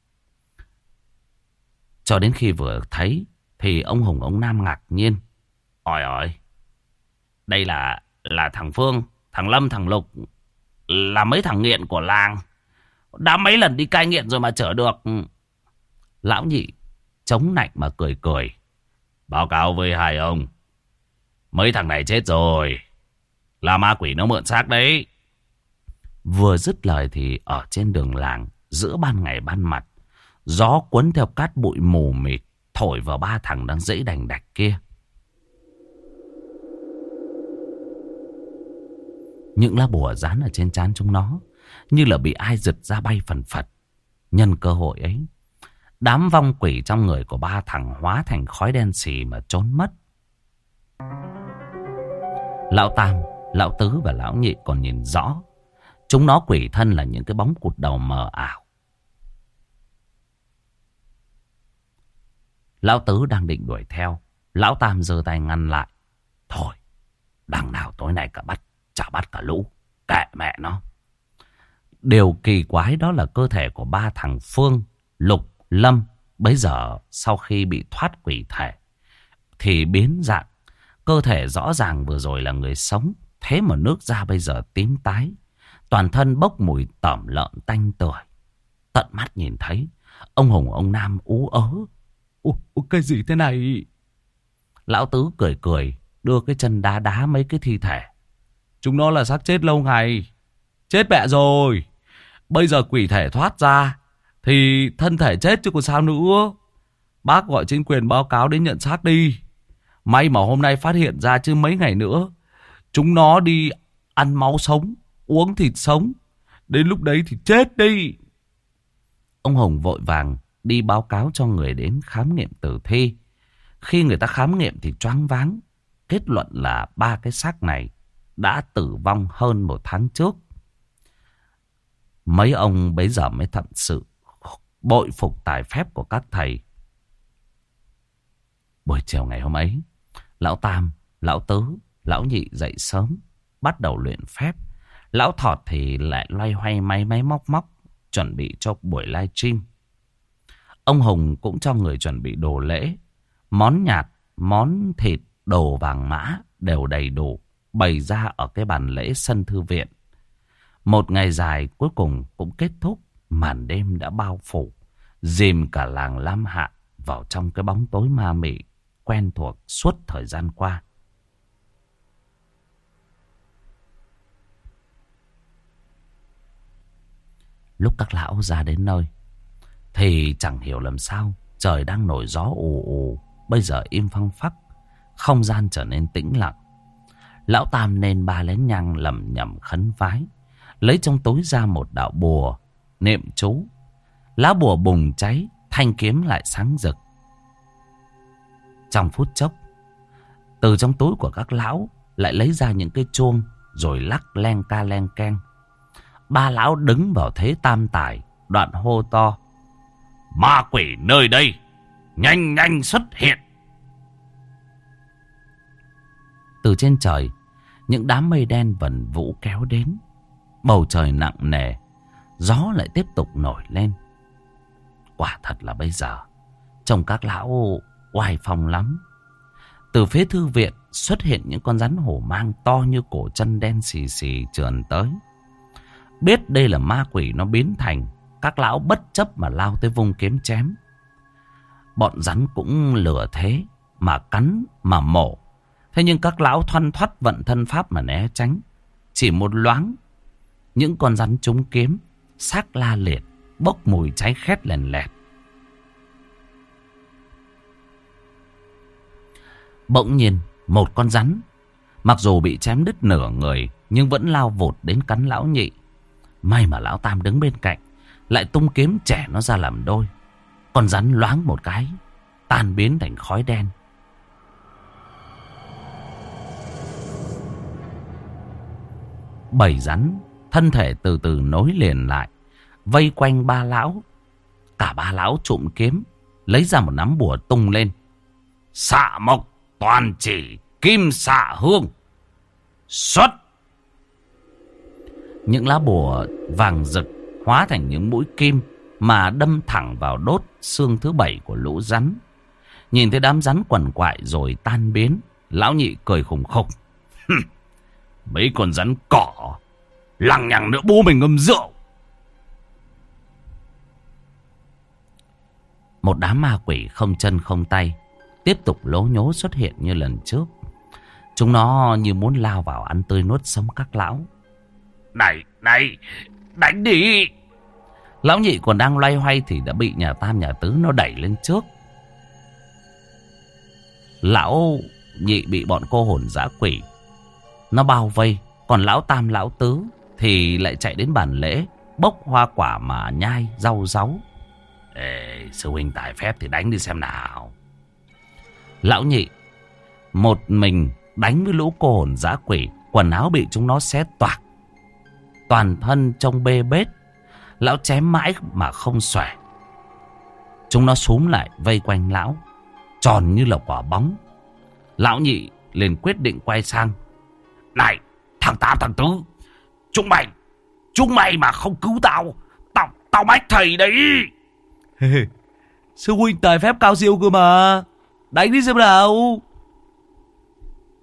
Cho đến khi vừa thấy thì ông Hùng, ông Nam ngạc nhiên. Ôi ôi, đây là là thằng Phương, thằng Lâm, thằng Lục, là mấy thằng nghiện của làng. Đã mấy lần đi cai nghiện rồi mà chở được. Lão Nhị chống nạnh mà cười cười. Báo cáo với hai ông, mấy thằng này chết rồi, là ma quỷ nó mượn xác đấy. Vừa dứt lời thì ở trên đường làng, giữa ban ngày ban mặt, gió cuốn theo cát bụi mù mịt thổi vào ba thằng đang dãy đành đạch kia. Những lá bùa dán ở trên trán chúng nó như là bị ai giật ra bay phần phật. Nhân cơ hội ấy, đám vong quỷ trong người của ba thằng hóa thành khói đen xì mà trốn mất. Lão Tam, lão Tứ và lão Nhị còn nhìn rõ, chúng nó quỷ thân là những cái bóng cụt đầu mờ ảo. Lão Tứ đang định đuổi theo, lão Tam giơ tay ngăn lại. Thôi, đằng nào tối nay cả bắt, chả bắt cả lũ, kệ mẹ nó. Điều kỳ quái đó là cơ thể của ba thằng Phương, Lục, Lâm bấy giờ sau khi bị thoát quỷ thể thì biến dạng, Cơ thể rõ ràng vừa rồi là người sống, thế mà nước da bây giờ tím tái. Toàn thân bốc mùi tởm lợn tanh tưởi. Tận mắt nhìn thấy, ông Hùng ông Nam ú ớ. Ủa, cái gì thế này? Lão Tứ cười cười, đưa cái chân đá đá mấy cái thi thể. Chúng nó là xác chết lâu ngày. Chết mẹ rồi. Bây giờ quỷ thể thoát ra thì thân thể chết chứ còn sao nữa. Bác gọi chính quyền báo cáo đến nhận xác đi. May mà hôm nay phát hiện ra, chứ mấy ngày nữa chúng nó đi ăn máu sống, uống thịt sống. Đến lúc đấy thì chết đi. Ông Hùng vội vàng đi báo cáo cho người đến khám nghiệm tử thi. Khi người ta khám nghiệm thì choáng váng. Kết luận là ba cái xác này đã tử vong hơn một tháng trước. Mấy ông bấy giờ mới thật sự bội phục tài phép của các thầy. Buổi chiều ngày hôm ấy, Lão Tam, Lão Tứ, Lão Nhị dậy sớm, bắt đầu luyện phép. Lão Thọt thì lại loay hoay máy máy móc móc, chuẩn bị cho buổi live stream. Ông Hùng cũng cho người chuẩn bị đồ lễ. Món nhạt, món thịt, đồ vàng mã đều đầy đủ, bày ra ở cái bàn lễ sân thư viện. Một ngày dài cuối cùng cũng kết thúc. Màn đêm đã bao phủ, dìm cả làng Lam Hạ vào trong cái bóng tối ma mị quen thuộc suốt thời gian qua. Lúc các lão ra đến nơi thì chẳng hiểu làm sao, trời đang nổi gió ù ù, bây giờ im phăng phắc, không gian trở nên tĩnh lặng. Lão Tam nên ba lén nhang lẩm nhẩm khấn vái, lấy trong túi ra một đạo bùa, niệm chú. Lá bùa bùng cháy, thanh kiếm lại sáng rực. Trong phút chốc, từ trong túi của các lão lại lấy ra những cái chuông, rồi lắc len ca len keng. Ba lão đứng vào thế tam tài, đoạn hô to: Ma quỷ nơi đây, nhanh nhanh xuất hiện. Từ trên trời, những đám mây đen vần vũ kéo đến. Bầu trời nặng nề, gió lại tiếp tục nổi lên. Quả thật là bây giờ trông các lão oai phong lắm. Từ phía thư viện xuất hiện những con rắn hổ mang to như cổ chân, đen xì xì trườn tới. Biết đây là ma quỷ nó biến thành, các lão bất chấp mà lao tới vung kiếm chém. Bọn rắn cũng lừa thế, mà cắn mà mổ. Thế nhưng các lão thoăn thoắt vận thân pháp mà né tránh. Chỉ một loáng, những con rắn trúng kiếm, xác la liệt, bốc mùi cháy khét lèn lẹt. Bỗng nhiên, một con rắn, mặc dù bị chém đứt nửa người, nhưng vẫn lao vụt đến cắn lão Nhị. May mà lão Tam đứng bên cạnh, lại tung kiếm chẻ nó ra làm đôi. Con rắn loáng một cái, tan biến thành khói đen. Bảy rắn, thân thể từ từ nối liền lại, vây quanh ba lão. Cả ba lão trụm kiếm, lấy ra một nắm bùa tung lên. Xạ mộc toàn chỉ, kim xạ hương, xuất. Những lá bùa vàng rực hóa thành những mũi kim mà đâm thẳng vào đốt xương thứ bảy của lũ rắn. Nhìn thấy đám rắn quằn quại rồi tan biến, lão Nhị cười khùng khục. Mấy con rắn cỏ, lằng nhằng nữa bố mình ngâm rượu. Một đám ma quỷ không chân không tay tiếp tục lố nhố xuất hiện như lần trước. Chúng nó như muốn lao vào ăn tươi nuốt sống các lão. Này, này, đánh đi. Lão Nhị còn đang loay hoay thì đã bị nhà Tam nhà Tứ nó đẩy lên trước. Lão Nhị bị bọn cô hồn dã quỷ nó bao vây, còn lão Tam lão Tứ thì lại chạy đến bàn lễ bốc hoa quả mà nhai rau ráu. Ê, sư huynh tài phép thì đánh đi xem nào. Lão Nhị một mình đánh với lũ cô hồn dã quỷ, quần áo bị chúng nó xé toạc, toàn thân trông bê bết. Lão chém mãi mà không xòe. Chúng nó xúm lại vây quanh lão, tròn như là quả bóng. Lão Nhị liền quyết định quay sang. Này, thằng Tám thằng Tứ, chúng mày, chúng mày mà không cứu tao, tao, tao mách thầy đấy. Sư huynh tài phép cao siêu cơ mà, đánh đi xem nào.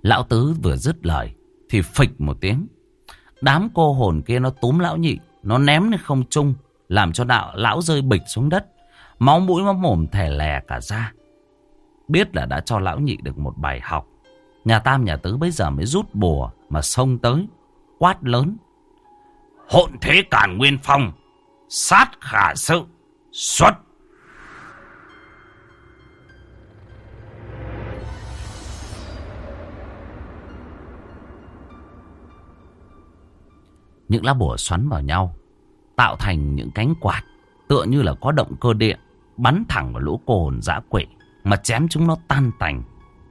Lão Tứ vừa dứt lời thì phịch một tiếng, đám cô hồn kia nó túm lão Nhị, nó ném lên không trung, làm cho đạo lão rơi bịch xuống đất, máu mũi máu mồm thè lè cả ra. Biết là đã cho lão Nhị được một bài học, nhà Tam nhà Tứ bây giờ mới rút bùa mà xông tới, quát lớn: hỗn thế Càn Nguyên Phong, sát khả sự, xuất! Những lá bùa xoắn vào nhau, tạo thành những cánh quạt, tựa như là có động cơ điện, bắn thẳng vào lũ cô hồn dã quỷ mà chém chúng nó tan tành.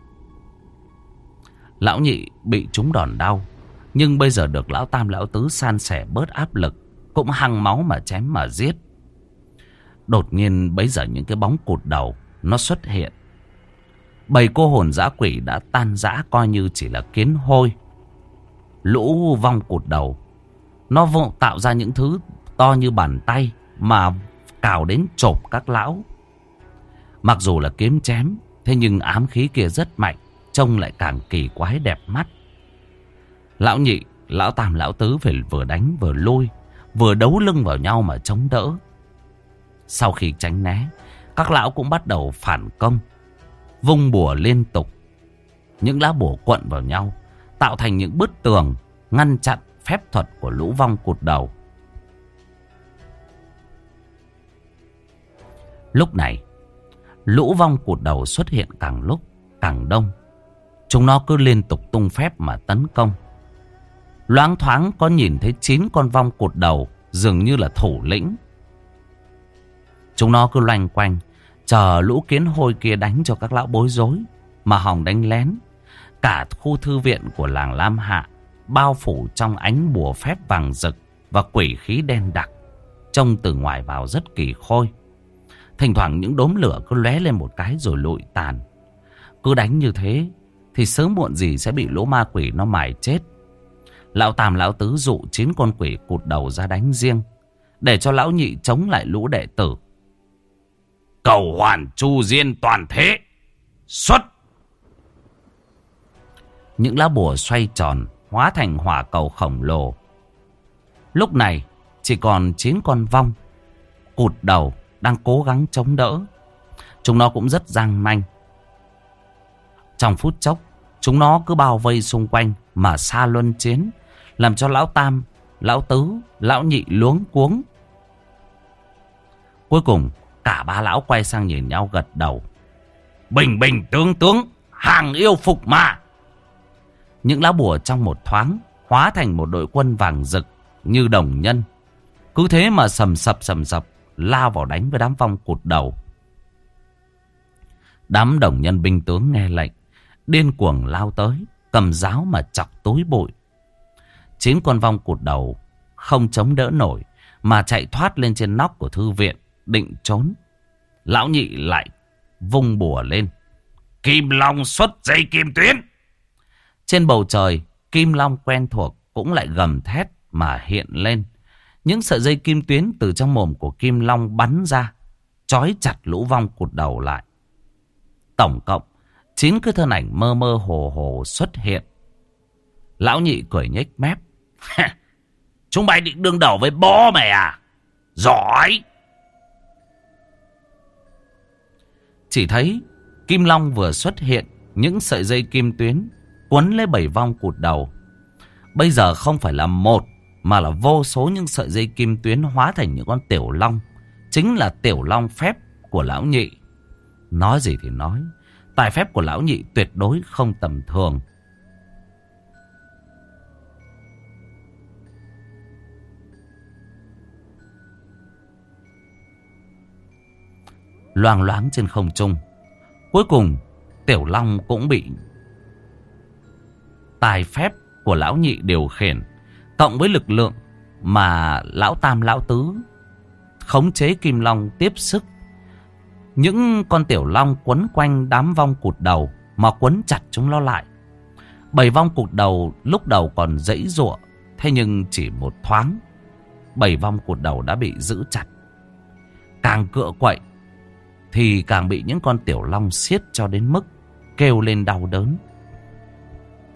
Lão Nhị bị chúng đòn đau, nhưng bây giờ được lão Tam lão Tứ san sẻ bớt áp lực, cũng hăng máu mà chém mà giết. Đột nhiên bấy giờ những cái bóng cụt đầu nó xuất hiện. Bầy cô hồn dã quỷ đã tan rã coi như chỉ là kiến hôi. Lũ vong cụt đầu nó vô tạo ra những thứ to như bàn tay mà cào đến chộp các lão. Mặc dù là kiếm chém, thế nhưng ám khí kia rất mạnh, trông lại càng kỳ quái đẹp mắt. Lão Nhị, lão Tam, lão Tứ phải vừa đánh vừa lui, vừa đấu lưng vào nhau mà chống đỡ. Sau khi tránh né, các lão cũng bắt đầu phản công, vung bùa liên tục. Những lá bùa quận vào nhau, tạo thành những bức tường ngăn chặn phép thuật của lũ vong cụt đầu. Lúc này, lũ vong cụt đầu xuất hiện càng lúc càng đông. Chúng nó cứ liên tục tung phép mà tấn công. Loáng thoáng có nhìn thấy chín con vong cụt đầu dường như là thủ lĩnh. Chúng nó cứ loanh quanh, chờ lũ kiến hôi kia đánh cho các lão bối rối, mà hòng đánh lén. Cả khu thư viện của làng Lam Hạ bao phủ trong ánh bùa phép vàng rực và quỷ khí đen đặc, trông từ ngoài vào rất kỳ khôi. Thỉnh thoảng những đốm lửa cứ lóe lên một cái rồi lụi tàn. Cứ đánh như thế thì sớm muộn gì sẽ bị lũ ma quỷ nó mài chết. Lão Tam lão Tứ dụ chín con quỷ cụt đầu ra đánh riêng, để cho lão Nhị chống lại lũ đệ tử. Cầu hoàn chu diên toàn thế, xuất! Những lá bùa xoay tròn, hóa thành hỏa cầu khổng lồ. Lúc này chỉ còn chín con vong cụt đầu đang cố gắng chống đỡ. Chúng nó cũng rất giang manh. Trong phút chốc, chúng nó cứ bao vây xung quanh mà xa luân chiến, làm cho lão Tam, lão Tứ, lão Nhị luống cuống. Cuối cùng cả ba lão quay sang nhìn nhau gật đầu. Bình bình tướng tướng, hàng yêu phục mà. Những lá bùa trong một thoáng hóa thành một đội quân vàng rực như đồng nhân, cứ thế mà sầm sập sầm sập lao vào đánh với đám vong cụt đầu. Đám đồng nhân binh tướng nghe lệnh, điên cuồng lao tới, cầm giáo mà chọc tối bụi. Chín con vong cụt đầu không chống đỡ nổi mà chạy thoát lên trên nóc của thư viện định trốn. Lão Nhị lại vung bùa lên. Kim Long xuất dây kim tuyến. Trên bầu trời, Kim Long quen thuộc cũng lại gầm thét mà hiện lên. Những sợi dây kim tuyến từ trong mồm của Kim Long bắn ra, trói chặt lũ vong cụt đầu lại. Tổng cộng chín cái thân ảnh mơ mơ hồ hồ xuất hiện. Lão Nhị cười nhếch mép. Chúng mày định đương đầu với bố mày à? Giỏi! Chỉ thấy Kim Long vừa xuất hiện, những sợi dây kim tuyến quấn lấy bảy vong cụt đầu. Bây giờ không phải là một, mà là vô số những sợi dây kim tuyến hóa thành những con tiểu long. Chính là tiểu long phép của lão Nhị. Nói gì thì nói, tài phép của lão Nhị tuyệt đối không tầm thường. Loang loáng trên không trung, cuối cùng tiểu long cũng bị tài phép của lão Nhị điều khiển, cộng với lực lượng mà lão Tam lão Tứ khống chế Kim Long tiếp sức. Những con tiểu long quấn quanh đám vong cụt đầu mà quấn chặt chúng nó lại. Bầy vong cụt đầu lúc đầu còn giãy giụa, thế nhưng chỉ một thoáng, bầy vong cụt đầu đã bị giữ chặt. Càng cựa quậy thì càng bị những con tiểu long siết cho đến mức kêu lên đau đớn.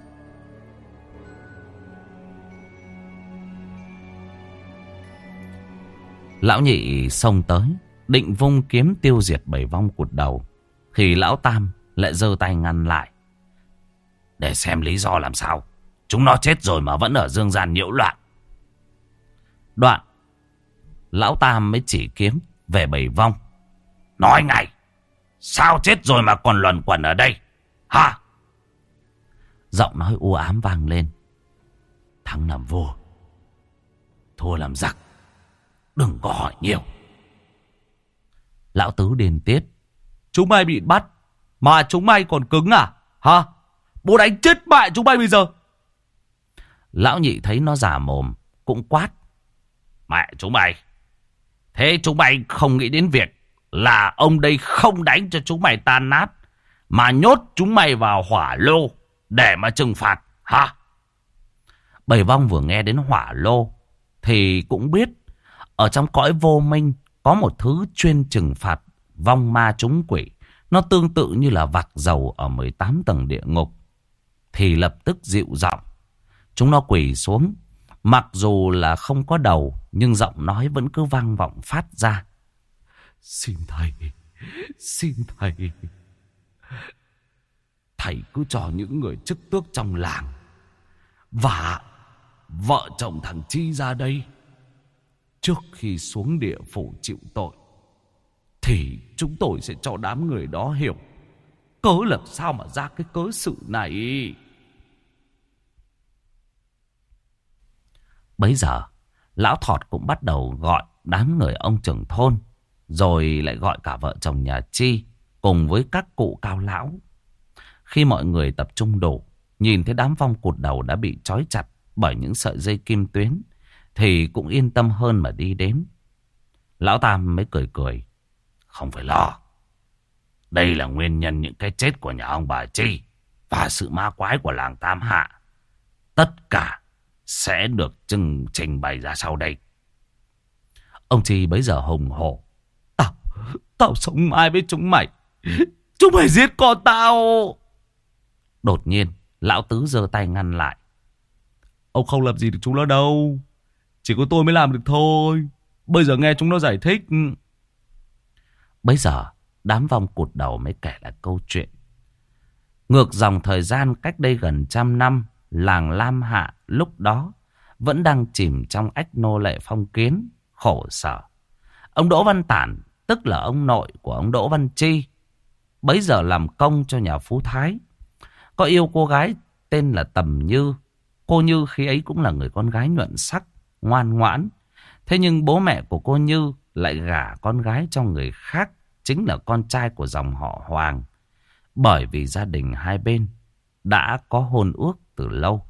Lão nhị xông tới, định vung kiếm tiêu diệt bảy vong cụt đầu, thì lão tam lại giơ tay ngăn lại. Để xem lý do làm sao. Chúng nó chết rồi mà vẫn ở dương gian nhiễu loạn. Đoạn, lão tam mới chỉ kiếm về bảy vong. Nói ngay, sao chết rồi mà còn luẩn quẩn ở đây, hả? Giọng nói u ám vang lên. Thắng làm vua, thua làm giặc, đừng có hỏi nhiều. Lão tứ điên tiết. Chúng mày bị bắt mà chúng mày còn cứng à, hả? Bố đánh chết mẹ chúng mày bây giờ. Lão nhị thấy nó giả mồm cũng quát. Mẹ chúng mày, thế chúng mày không nghĩ đến việc là ông đây không đánh cho chúng mày tan nát, mà nhốt chúng mày vào hỏa lô để mà trừng phạt, hả? Bảy vong vừa nghe đến hỏa lô thì cũng biết ở trong cõi vô minh có một thứ chuyên trừng phạt vong ma chúng quỷ. Nó tương tự như là vạc dầu ở mười tám tầng địa ngục. Thì lập tức dịu giọng. Chúng nó quỳ xuống. Mặc dù là không có đầu, nhưng giọng nói vẫn cứ vang vọng phát ra. Xin thầy, xin thầy, thầy cứ cho những người chức tước trong làng và vợ chồng thằng Chi ra đây. Trước khi xuống địa phủ chịu tội, thì chúng tôi sẽ cho đám người đó hiểu cớ làm sao mà ra cái cớ sự này. Bấy giờ, lão Thọt cũng bắt đầu gọi đám người ông trưởng thôn, rồi lại gọi cả vợ chồng nhà Chi cùng với các cụ cao lão. Khi mọi người tập trung đủ, nhìn thấy đám vong cụt đầu đã bị trói chặt bởi những sợi dây kim tuyến, thì cũng yên tâm hơn mà đi đến. Lão Tam mới cười cười. Không phải lo. Đây là nguyên nhân những cái chết của nhà ông bà Chi và sự ma quái của làng Tam Hạ. Tất cả sẽ được trình, trình bày ra sau đây. Ông Chi bấy giờ hùng hổ. Tao, tao sống mãi với chúng mày. Chúng mày giết con tao. Đột nhiên, lão tứ giơ tay ngăn lại. Ông không làm gì được chúng nó đâu. Chỉ có tôi mới làm được thôi. Bây giờ nghe chúng nó giải thích. Bấy giờ, đám vong cụt đầu mới kể lại câu chuyện. Ngược dòng thời gian cách đây gần trăm năm, làng Lam Hạ lúc đó vẫn đang chìm trong ách nô lệ phong kiến, khổ sở. Ông Đỗ Văn Tản, tức là ông nội của ông Đỗ Văn Chi, bấy giờ làm công cho nhà Phú Thái. Có yêu cô gái tên là Tầm Như. Cô Như khi ấy cũng là người con gái nhuận sắc, ngoan ngoãn. Thế nhưng bố mẹ của cô Như lại gả con gái cho người khác, chính là con trai của dòng họ Hoàng. Bởi vì gia đình hai bên đã có hôn ước từ lâu.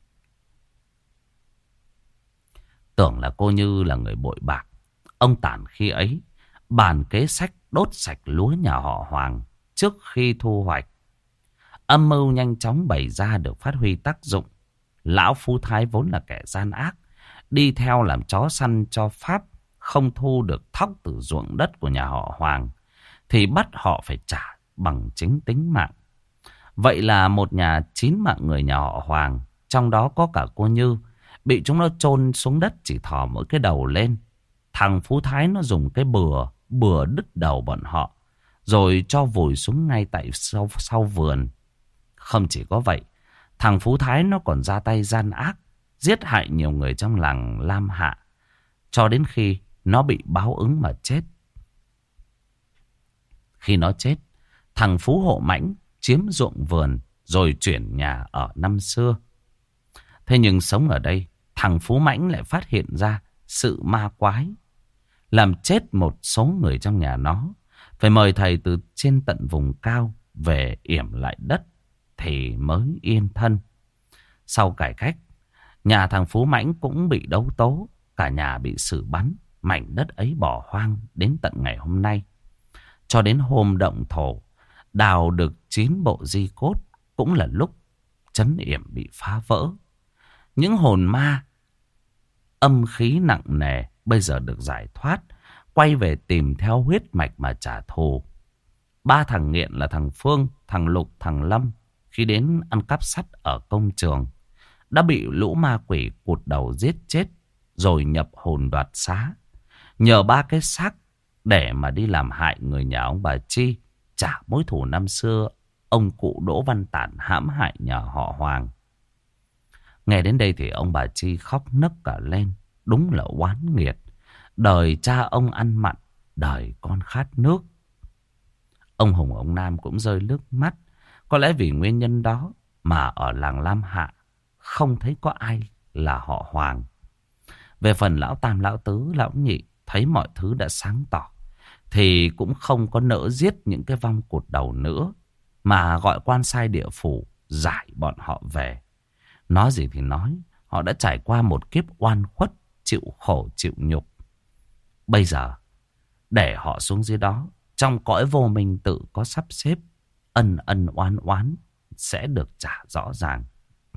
Tưởng là cô Như là người bội bạc, ông Tản khi ấy bàn kế sách đốt sạch lúa nhà họ Hoàng trước khi thu hoạch. Âm mưu nhanh chóng bày ra được phát huy tác dụng. Lão Phú Thái vốn là kẻ gian ác, đi theo làm chó săn cho Pháp, không thu được thóc từ ruộng đất của nhà họ Hoàng, thì bắt họ phải trả bằng chính tính mạng. Vậy là một nhà chín mạng người nhà họ Hoàng, trong đó có cả cô Như, bị chúng nó chôn xuống đất chỉ thò mỗi cái đầu lên. Thằng Phú Thái nó dùng cái bừa, bừa đứt đầu bọn họ, rồi cho vùi xuống ngay tại sau, sau vườn. Không chỉ có vậy, thằng Phú Thái nó còn ra tay gian ác, giết hại nhiều người trong làng Lam Hạ, cho đến khi nó bị báo ứng mà chết. Khi nó chết, thằng Phú Hộ Mãnh chiếm ruộng vườn rồi chuyển nhà ở năm xưa. Thế nhưng sống ở đây, thằng Phú Mãnh lại phát hiện ra sự ma quái, làm chết một số người trong nhà nó. Phải mời thầy từ trên tận vùng cao về yểm lại đất thì mới yên thân. Sau cải cách, nhà thằng Phú Mãnh cũng bị đấu tố, cả nhà bị xử bắn, mảnh đất ấy bỏ hoang đến tận ngày hôm nay. Cho đến hôm động thổ, đào được chín bộ di cốt, cũng là lúc trấn yểm bị phá vỡ. Những hồn ma âm khí nặng nề bây giờ được giải thoát, quay về tìm theo huyết mạch mà trả thù. Ba thằng nghiện là thằng Phương, thằng Lục, thằng Lâm, khi đến ăn cắp sắt ở công trường, đã bị lũ ma quỷ cụt đầu giết chết, rồi nhập hồn đoạt xá. nhờ ba cái xác để mà đi làm hại người nhà ông bà Chi, trả mối thù năm xưa ông cụ Đỗ Văn Tản hãm hại nhà họ Hoàng. Nghe đến đây thì ông bà Chi khóc nấc cả lên. Đúng là oán nghiệt. Đời cha ông ăn mặn, đời con khát nước. Ông Hùng ông Nam cũng rơi nước mắt. Có lẽ vì nguyên nhân đó mà ở làng Lam Hạ không thấy có ai là họ Hoàng. Về phần lão Tam, lão Tứ, lão Nhị thấy mọi thứ đã sáng tỏ thì cũng không có nỡ giết những cái vong cột đầu nữa, mà gọi quan sai địa phủ giải bọn họ về. Nói gì thì nói, họ đã trải qua một kiếp oan khuất, chịu khổ chịu nhục. Bây giờ để họ xuống dưới đó, trong cõi vô minh tự có sắp xếp, ân ân oán oán sẽ được trả rõ ràng.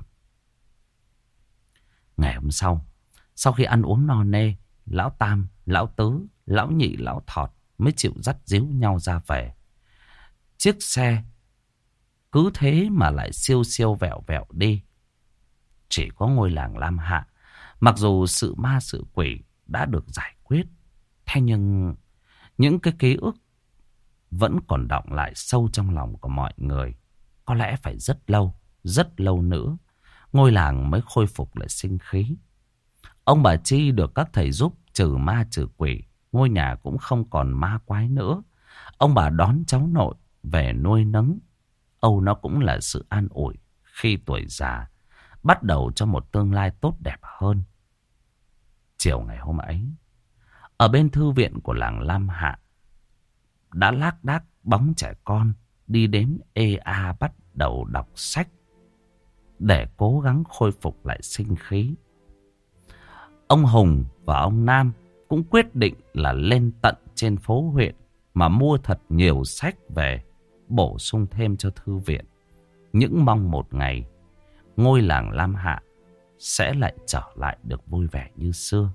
Ngày hôm sau, sau khi ăn uống no nê, lão Tam, lão Tứ, lão Nhị, lão Thọt mới chịu dắt díu nhau ra về. Chiếc xe cứ thế mà lại siêu siêu vẹo vẹo đi. Chỉ có ngôi làng Lam Hạ, mặc dù sự ma sự quỷ đã được giải quyết, thế nhưng những cái ký ức vẫn còn đọng lại sâu trong lòng của mọi người. Có lẽ phải rất lâu, rất lâu nữa, ngôi làng mới khôi phục lại sinh khí. Ông bà Chi được các thầy giúp trừ ma trừ quỷ, ngôi nhà cũng không còn ma quái nữa. Ông bà đón cháu nội về nuôi nấng. Âu nó cũng là sự an ủi khi tuổi già, bắt đầu cho một tương lai tốt đẹp hơn. Chiều ngày hôm ấy, ở bên thư viện của làng Lam Hạ, đã lác đác bóng trẻ con đi đến ê a bắt đầu đọc sách để cố gắng khôi phục lại sinh khí. Ông Hùng và ông Nam cũng quyết định là lên tận trên phố huyện mà mua thật nhiều sách về, bổ sung thêm cho thư viện. Những mong một ngày ngôi làng Lam Hạ sẽ lại trở lại được vui vẻ như xưa.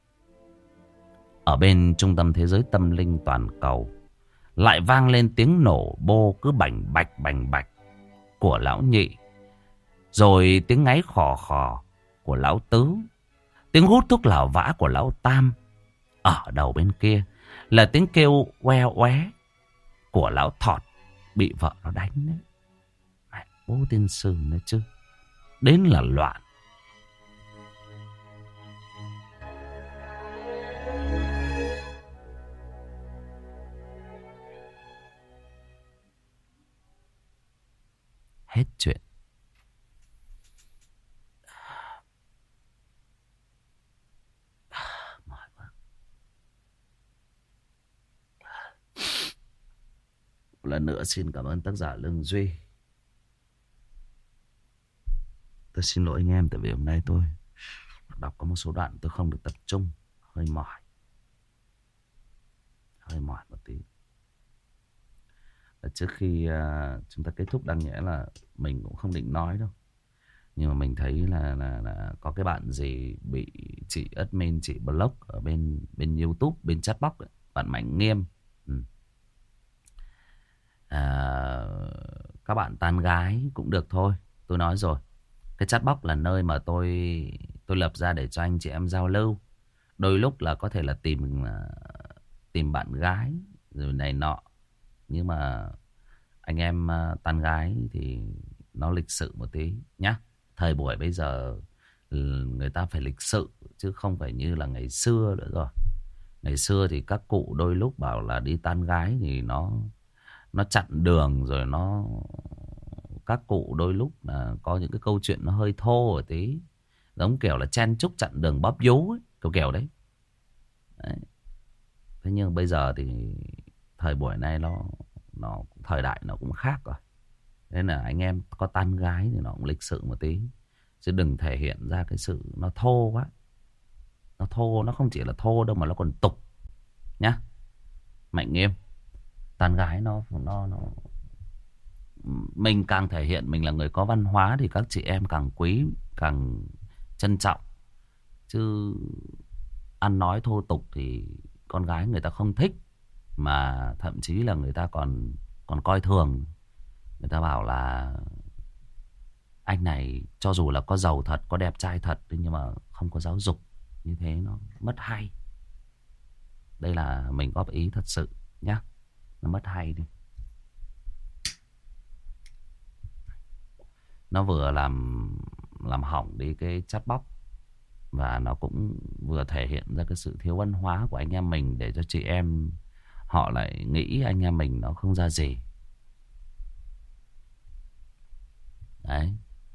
Ở bên trung tâm thế giới tâm linh toàn cầu, lại vang lên tiếng nổ bô cứ bành bạch bành bạch của lão Nhị, rồi tiếng ngáy khò khò của lão Tứ, tiếng hút thuốc lào vã của lão Tam. Ở đầu bên kia là tiếng kêu oe oé của lão Thọt bị vợ nó đánh đấy. Mẹ bố tiên sư nữa chứ, đến là loạn. Hết chuyện. Mỏi quá. Một lần nữa xin cảm ơn tác giả Lương Duy. Tôi xin lỗi anh em, tại vì hôm nay tôi đọc có một số đoạn tôi không được tập trung, hơi mỏi. Hơi mỏi một tí. Và trước khi uh, chúng ta kết thúc đáng nhẽ là mình cũng không định nói đâu. Nhưng mà mình thấy là, là, là có cái bạn gì bị chị admin, chị block ở bên bên YouTube, bên chatbox ấy. Bạn Mạnh Nghiêm. Ừ. À, các bạn tán gái cũng được thôi. Tôi nói rồi, cái chatbox là nơi mà tôi tôi lập ra để cho anh chị em giao lưu. Đôi lúc là có thể là tìm tìm bạn gái rồi này nọ, nhưng mà anh em tán gái thì nó lịch sự một tí nhá. Thời buổi bây giờ người ta phải lịch sự chứ không phải như là ngày xưa nữa rồi. Ngày xưa thì các cụ đôi lúc bảo là đi tán gái thì nó nó chặn đường, rồi nó các cụ đôi lúc là có những cái câu chuyện nó hơi thô một tí, giống kiểu là chen chúc chặn đường bóp vú ấy, kiểu kiểu đấy. Đấy. Thế nhưng bây giờ thì thời buổi này nó nó thời đại nó cũng khác rồi. Nên là anh em có tán gái thì nó cũng lịch sự một tí, chứ đừng thể hiện ra cái sự nó thô quá. Nó thô, nó không chỉ là thô đâu mà nó còn tục nhá. Mạnh Nghiêm, tán gái nó nó nó mình càng thể hiện mình là người có văn hóa thì các chị em càng quý, càng trân trọng. Chứ ăn nói thô tục thì con gái người ta không thích, mà thậm chí là người ta còn còn coi thường. Người ta bảo là anh này cho dù là có giàu thật, có đẹp trai thật, nhưng mà không có giáo dục, như thế nó mất hay. Đây là mình góp ý thật sự nhá. Nó mất hay đi. Nó vừa làm làm hỏng đi cái chatbox, và nó cũng vừa thể hiện ra cái sự thiếu văn hóa của anh em mình, để cho chị em họ lại nghĩ anh em mình nó không ra gì. Đấy.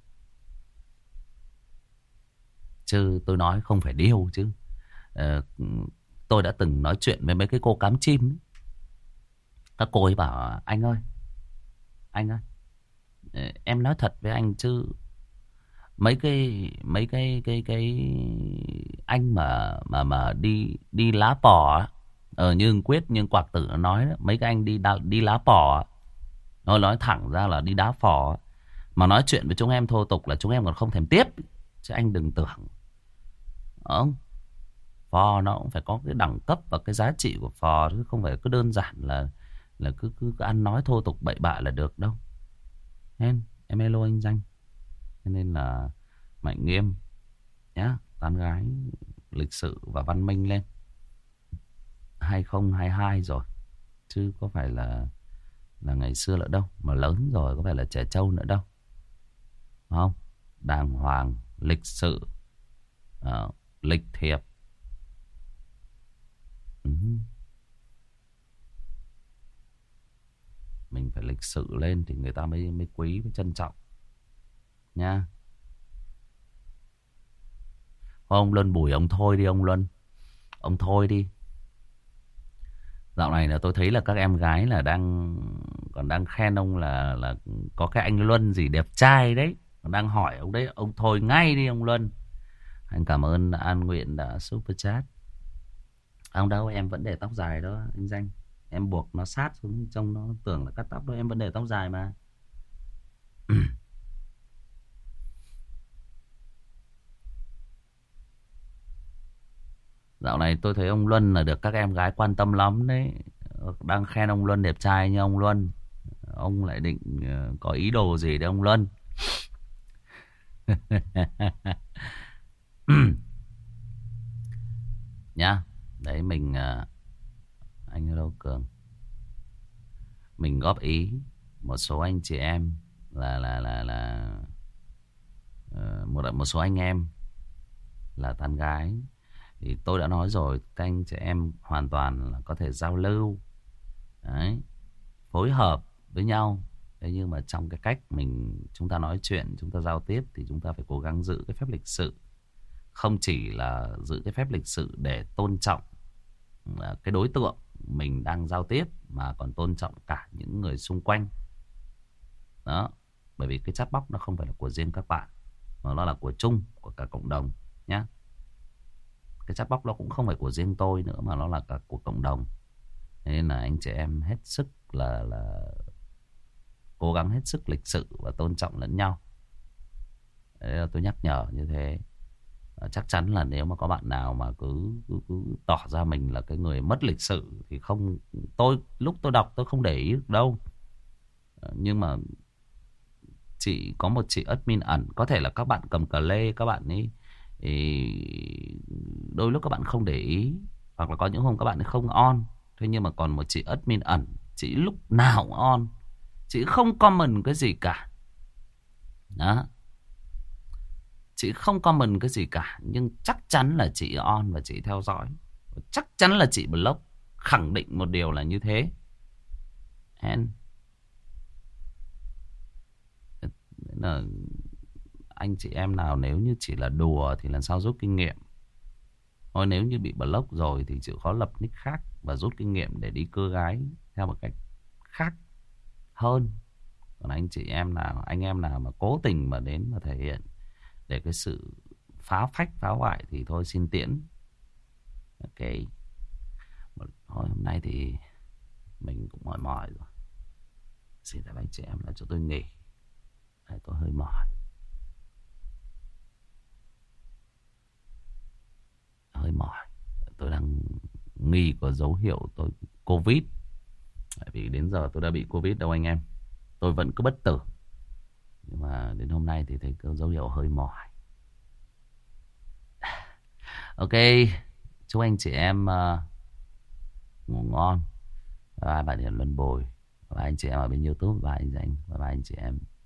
Chứ tôi nói không phải điêu chứ. Ờ, tôi đã từng nói chuyện với mấy cái cô cắm chim ấy. Các cô ấy bảo anh ơi, anh ơi, em nói thật với anh chứ mấy cái mấy cái cái cái anh mà mà mà đi đi lá pò á, ờ như Quyết như Quạc Tử nó nói đó, mấy cái anh đi đá, đi lá pò á, nó nói thẳng ra là đi đá phò á, mà nói chuyện với chúng em thô tục là chúng em còn không thèm tiếp. Chứ anh đừng tưởng không, phò nó cũng phải có cái đẳng cấp và cái giá trị của phò, chứ không phải cứ đơn giản là là cứ cứ, cứ ăn nói thô tục bậy bạ là được đâu. Em em hello anh Danh. Cho nên là Mạnh Nghiêm nhá, tán gái lịch sự và văn minh lên. hai không hai hai rồi, chứ có phải là là ngày xưa nữa đâu, mà lớn rồi có phải là trẻ trâu nữa đâu. Đúng không? Đàng hoàng, lịch sự, uh, lịch thiệp. Ừ. Mình phải lịch sự lên thì người ta mới mới quý, mới trân trọng nha. Ông Luân Bùi, ông thôi đi ông Luân, ông thôi đi. Dạo này là tôi thấy là các em gái là đang còn đang khen ông là là có cái anh Luân gì đẹp trai đấy, còn đang hỏi ông đấy, ông thôi ngay đi ông Luân. Anh cảm ơn An Nguyện đã super chat. Ông đâu, em vẫn để tóc dài đó anh Danh. Em buộc nó sát xuống trông nó tưởng là cắt tóc đó, em vẫn để tóc dài mà. Dạo này tôi thấy ông Luân là được các em gái quan tâm lắm đấy. Đang khen ông Luân đẹp trai như ông Luân. Ông lại định uh, có ý đồ gì đấy ông Luân. Nhá. Đấy mình uh, anh hello Cường. Mình góp ý một số anh chị em là là là là uh, một một số anh em là tán gái. Thì tôi đã nói rồi, các anh chị em hoàn toàn là có thể giao lưu. Đấy. Phối hợp với nhau. Thế nhưng mà trong cái cách mình chúng ta nói chuyện, chúng ta giao tiếp thì chúng ta phải cố gắng giữ cái phép lịch sự. Không chỉ là giữ cái phép lịch sự để tôn trọng cái đối tượng mình đang giao tiếp, mà còn tôn trọng cả những người xung quanh. Đó. Bởi vì cái chatbox nó không phải là của riêng các bạn, mà nó là của chung, của cả cộng đồng nhé. Cái chatbox nó cũng không phải của riêng tôi nữa, mà nó là cả của cộng đồng. Nên là anh chị em hết sức là là cố gắng hết sức lịch sự và tôn trọng lẫn nhau. Đấy là tôi nhắc nhở như thế. Chắc chắn là nếu mà có bạn nào mà cứ, cứ, cứ tỏ ra mình là cái người mất lịch sự thì không, tôi lúc tôi đọc tôi không để ý được đâu. Nhưng mà chị có một chị admin ẩn, có thể là các bạn cầm cà lê các bạn ấy thì đôi lúc các bạn không để ý, hoặc là có những hôm các bạn ấy không on. Thế nhưng mà còn một chị admin ẩn, chị lúc nào cũng on, chị không comment cái gì cả. Đó. Chị không comment cái gì cả, nhưng chắc chắn là chị on và chị theo dõi. Chắc chắn là chị block. Khẳng định một điều là như thế. And là anh chị em nào nếu như chỉ là đùa thì lần sau rút kinh nghiệm. Thôi nếu như bị block rồi thì chịu khó lập nick khác và rút kinh nghiệm để đi cưa gái theo một cách khác hơn. Còn anh chị em nào, anh em nào mà cố tình mà đến mà thể hiện để cái sự phá phách, phá hoại thì thôi xin tiễn. Ok. Thôi hôm nay thì mình cũng mỏi mỏi rồi. Xin phép anh chị em là cho tôi nghỉ. Đấy, tôi hơi mỏi. Hơi mỏi. Tôi đang nghi có dấu hiệu tôi Covid. Tại vì đến giờ tôi đã bị Covid đâu anh em. Tôi vẫn cứ bất tử. Nhưng mà đến hôm nay thì thấy có dấu hiệu hơi mỏi. Ok. Chúc anh chị em uh, ngủ ngon. Bye bye bạn Hiền Luân Bồi. Bye bye anh chị em ở bên YouTube. Bye bye anh Danh. Bye bye anh chị em.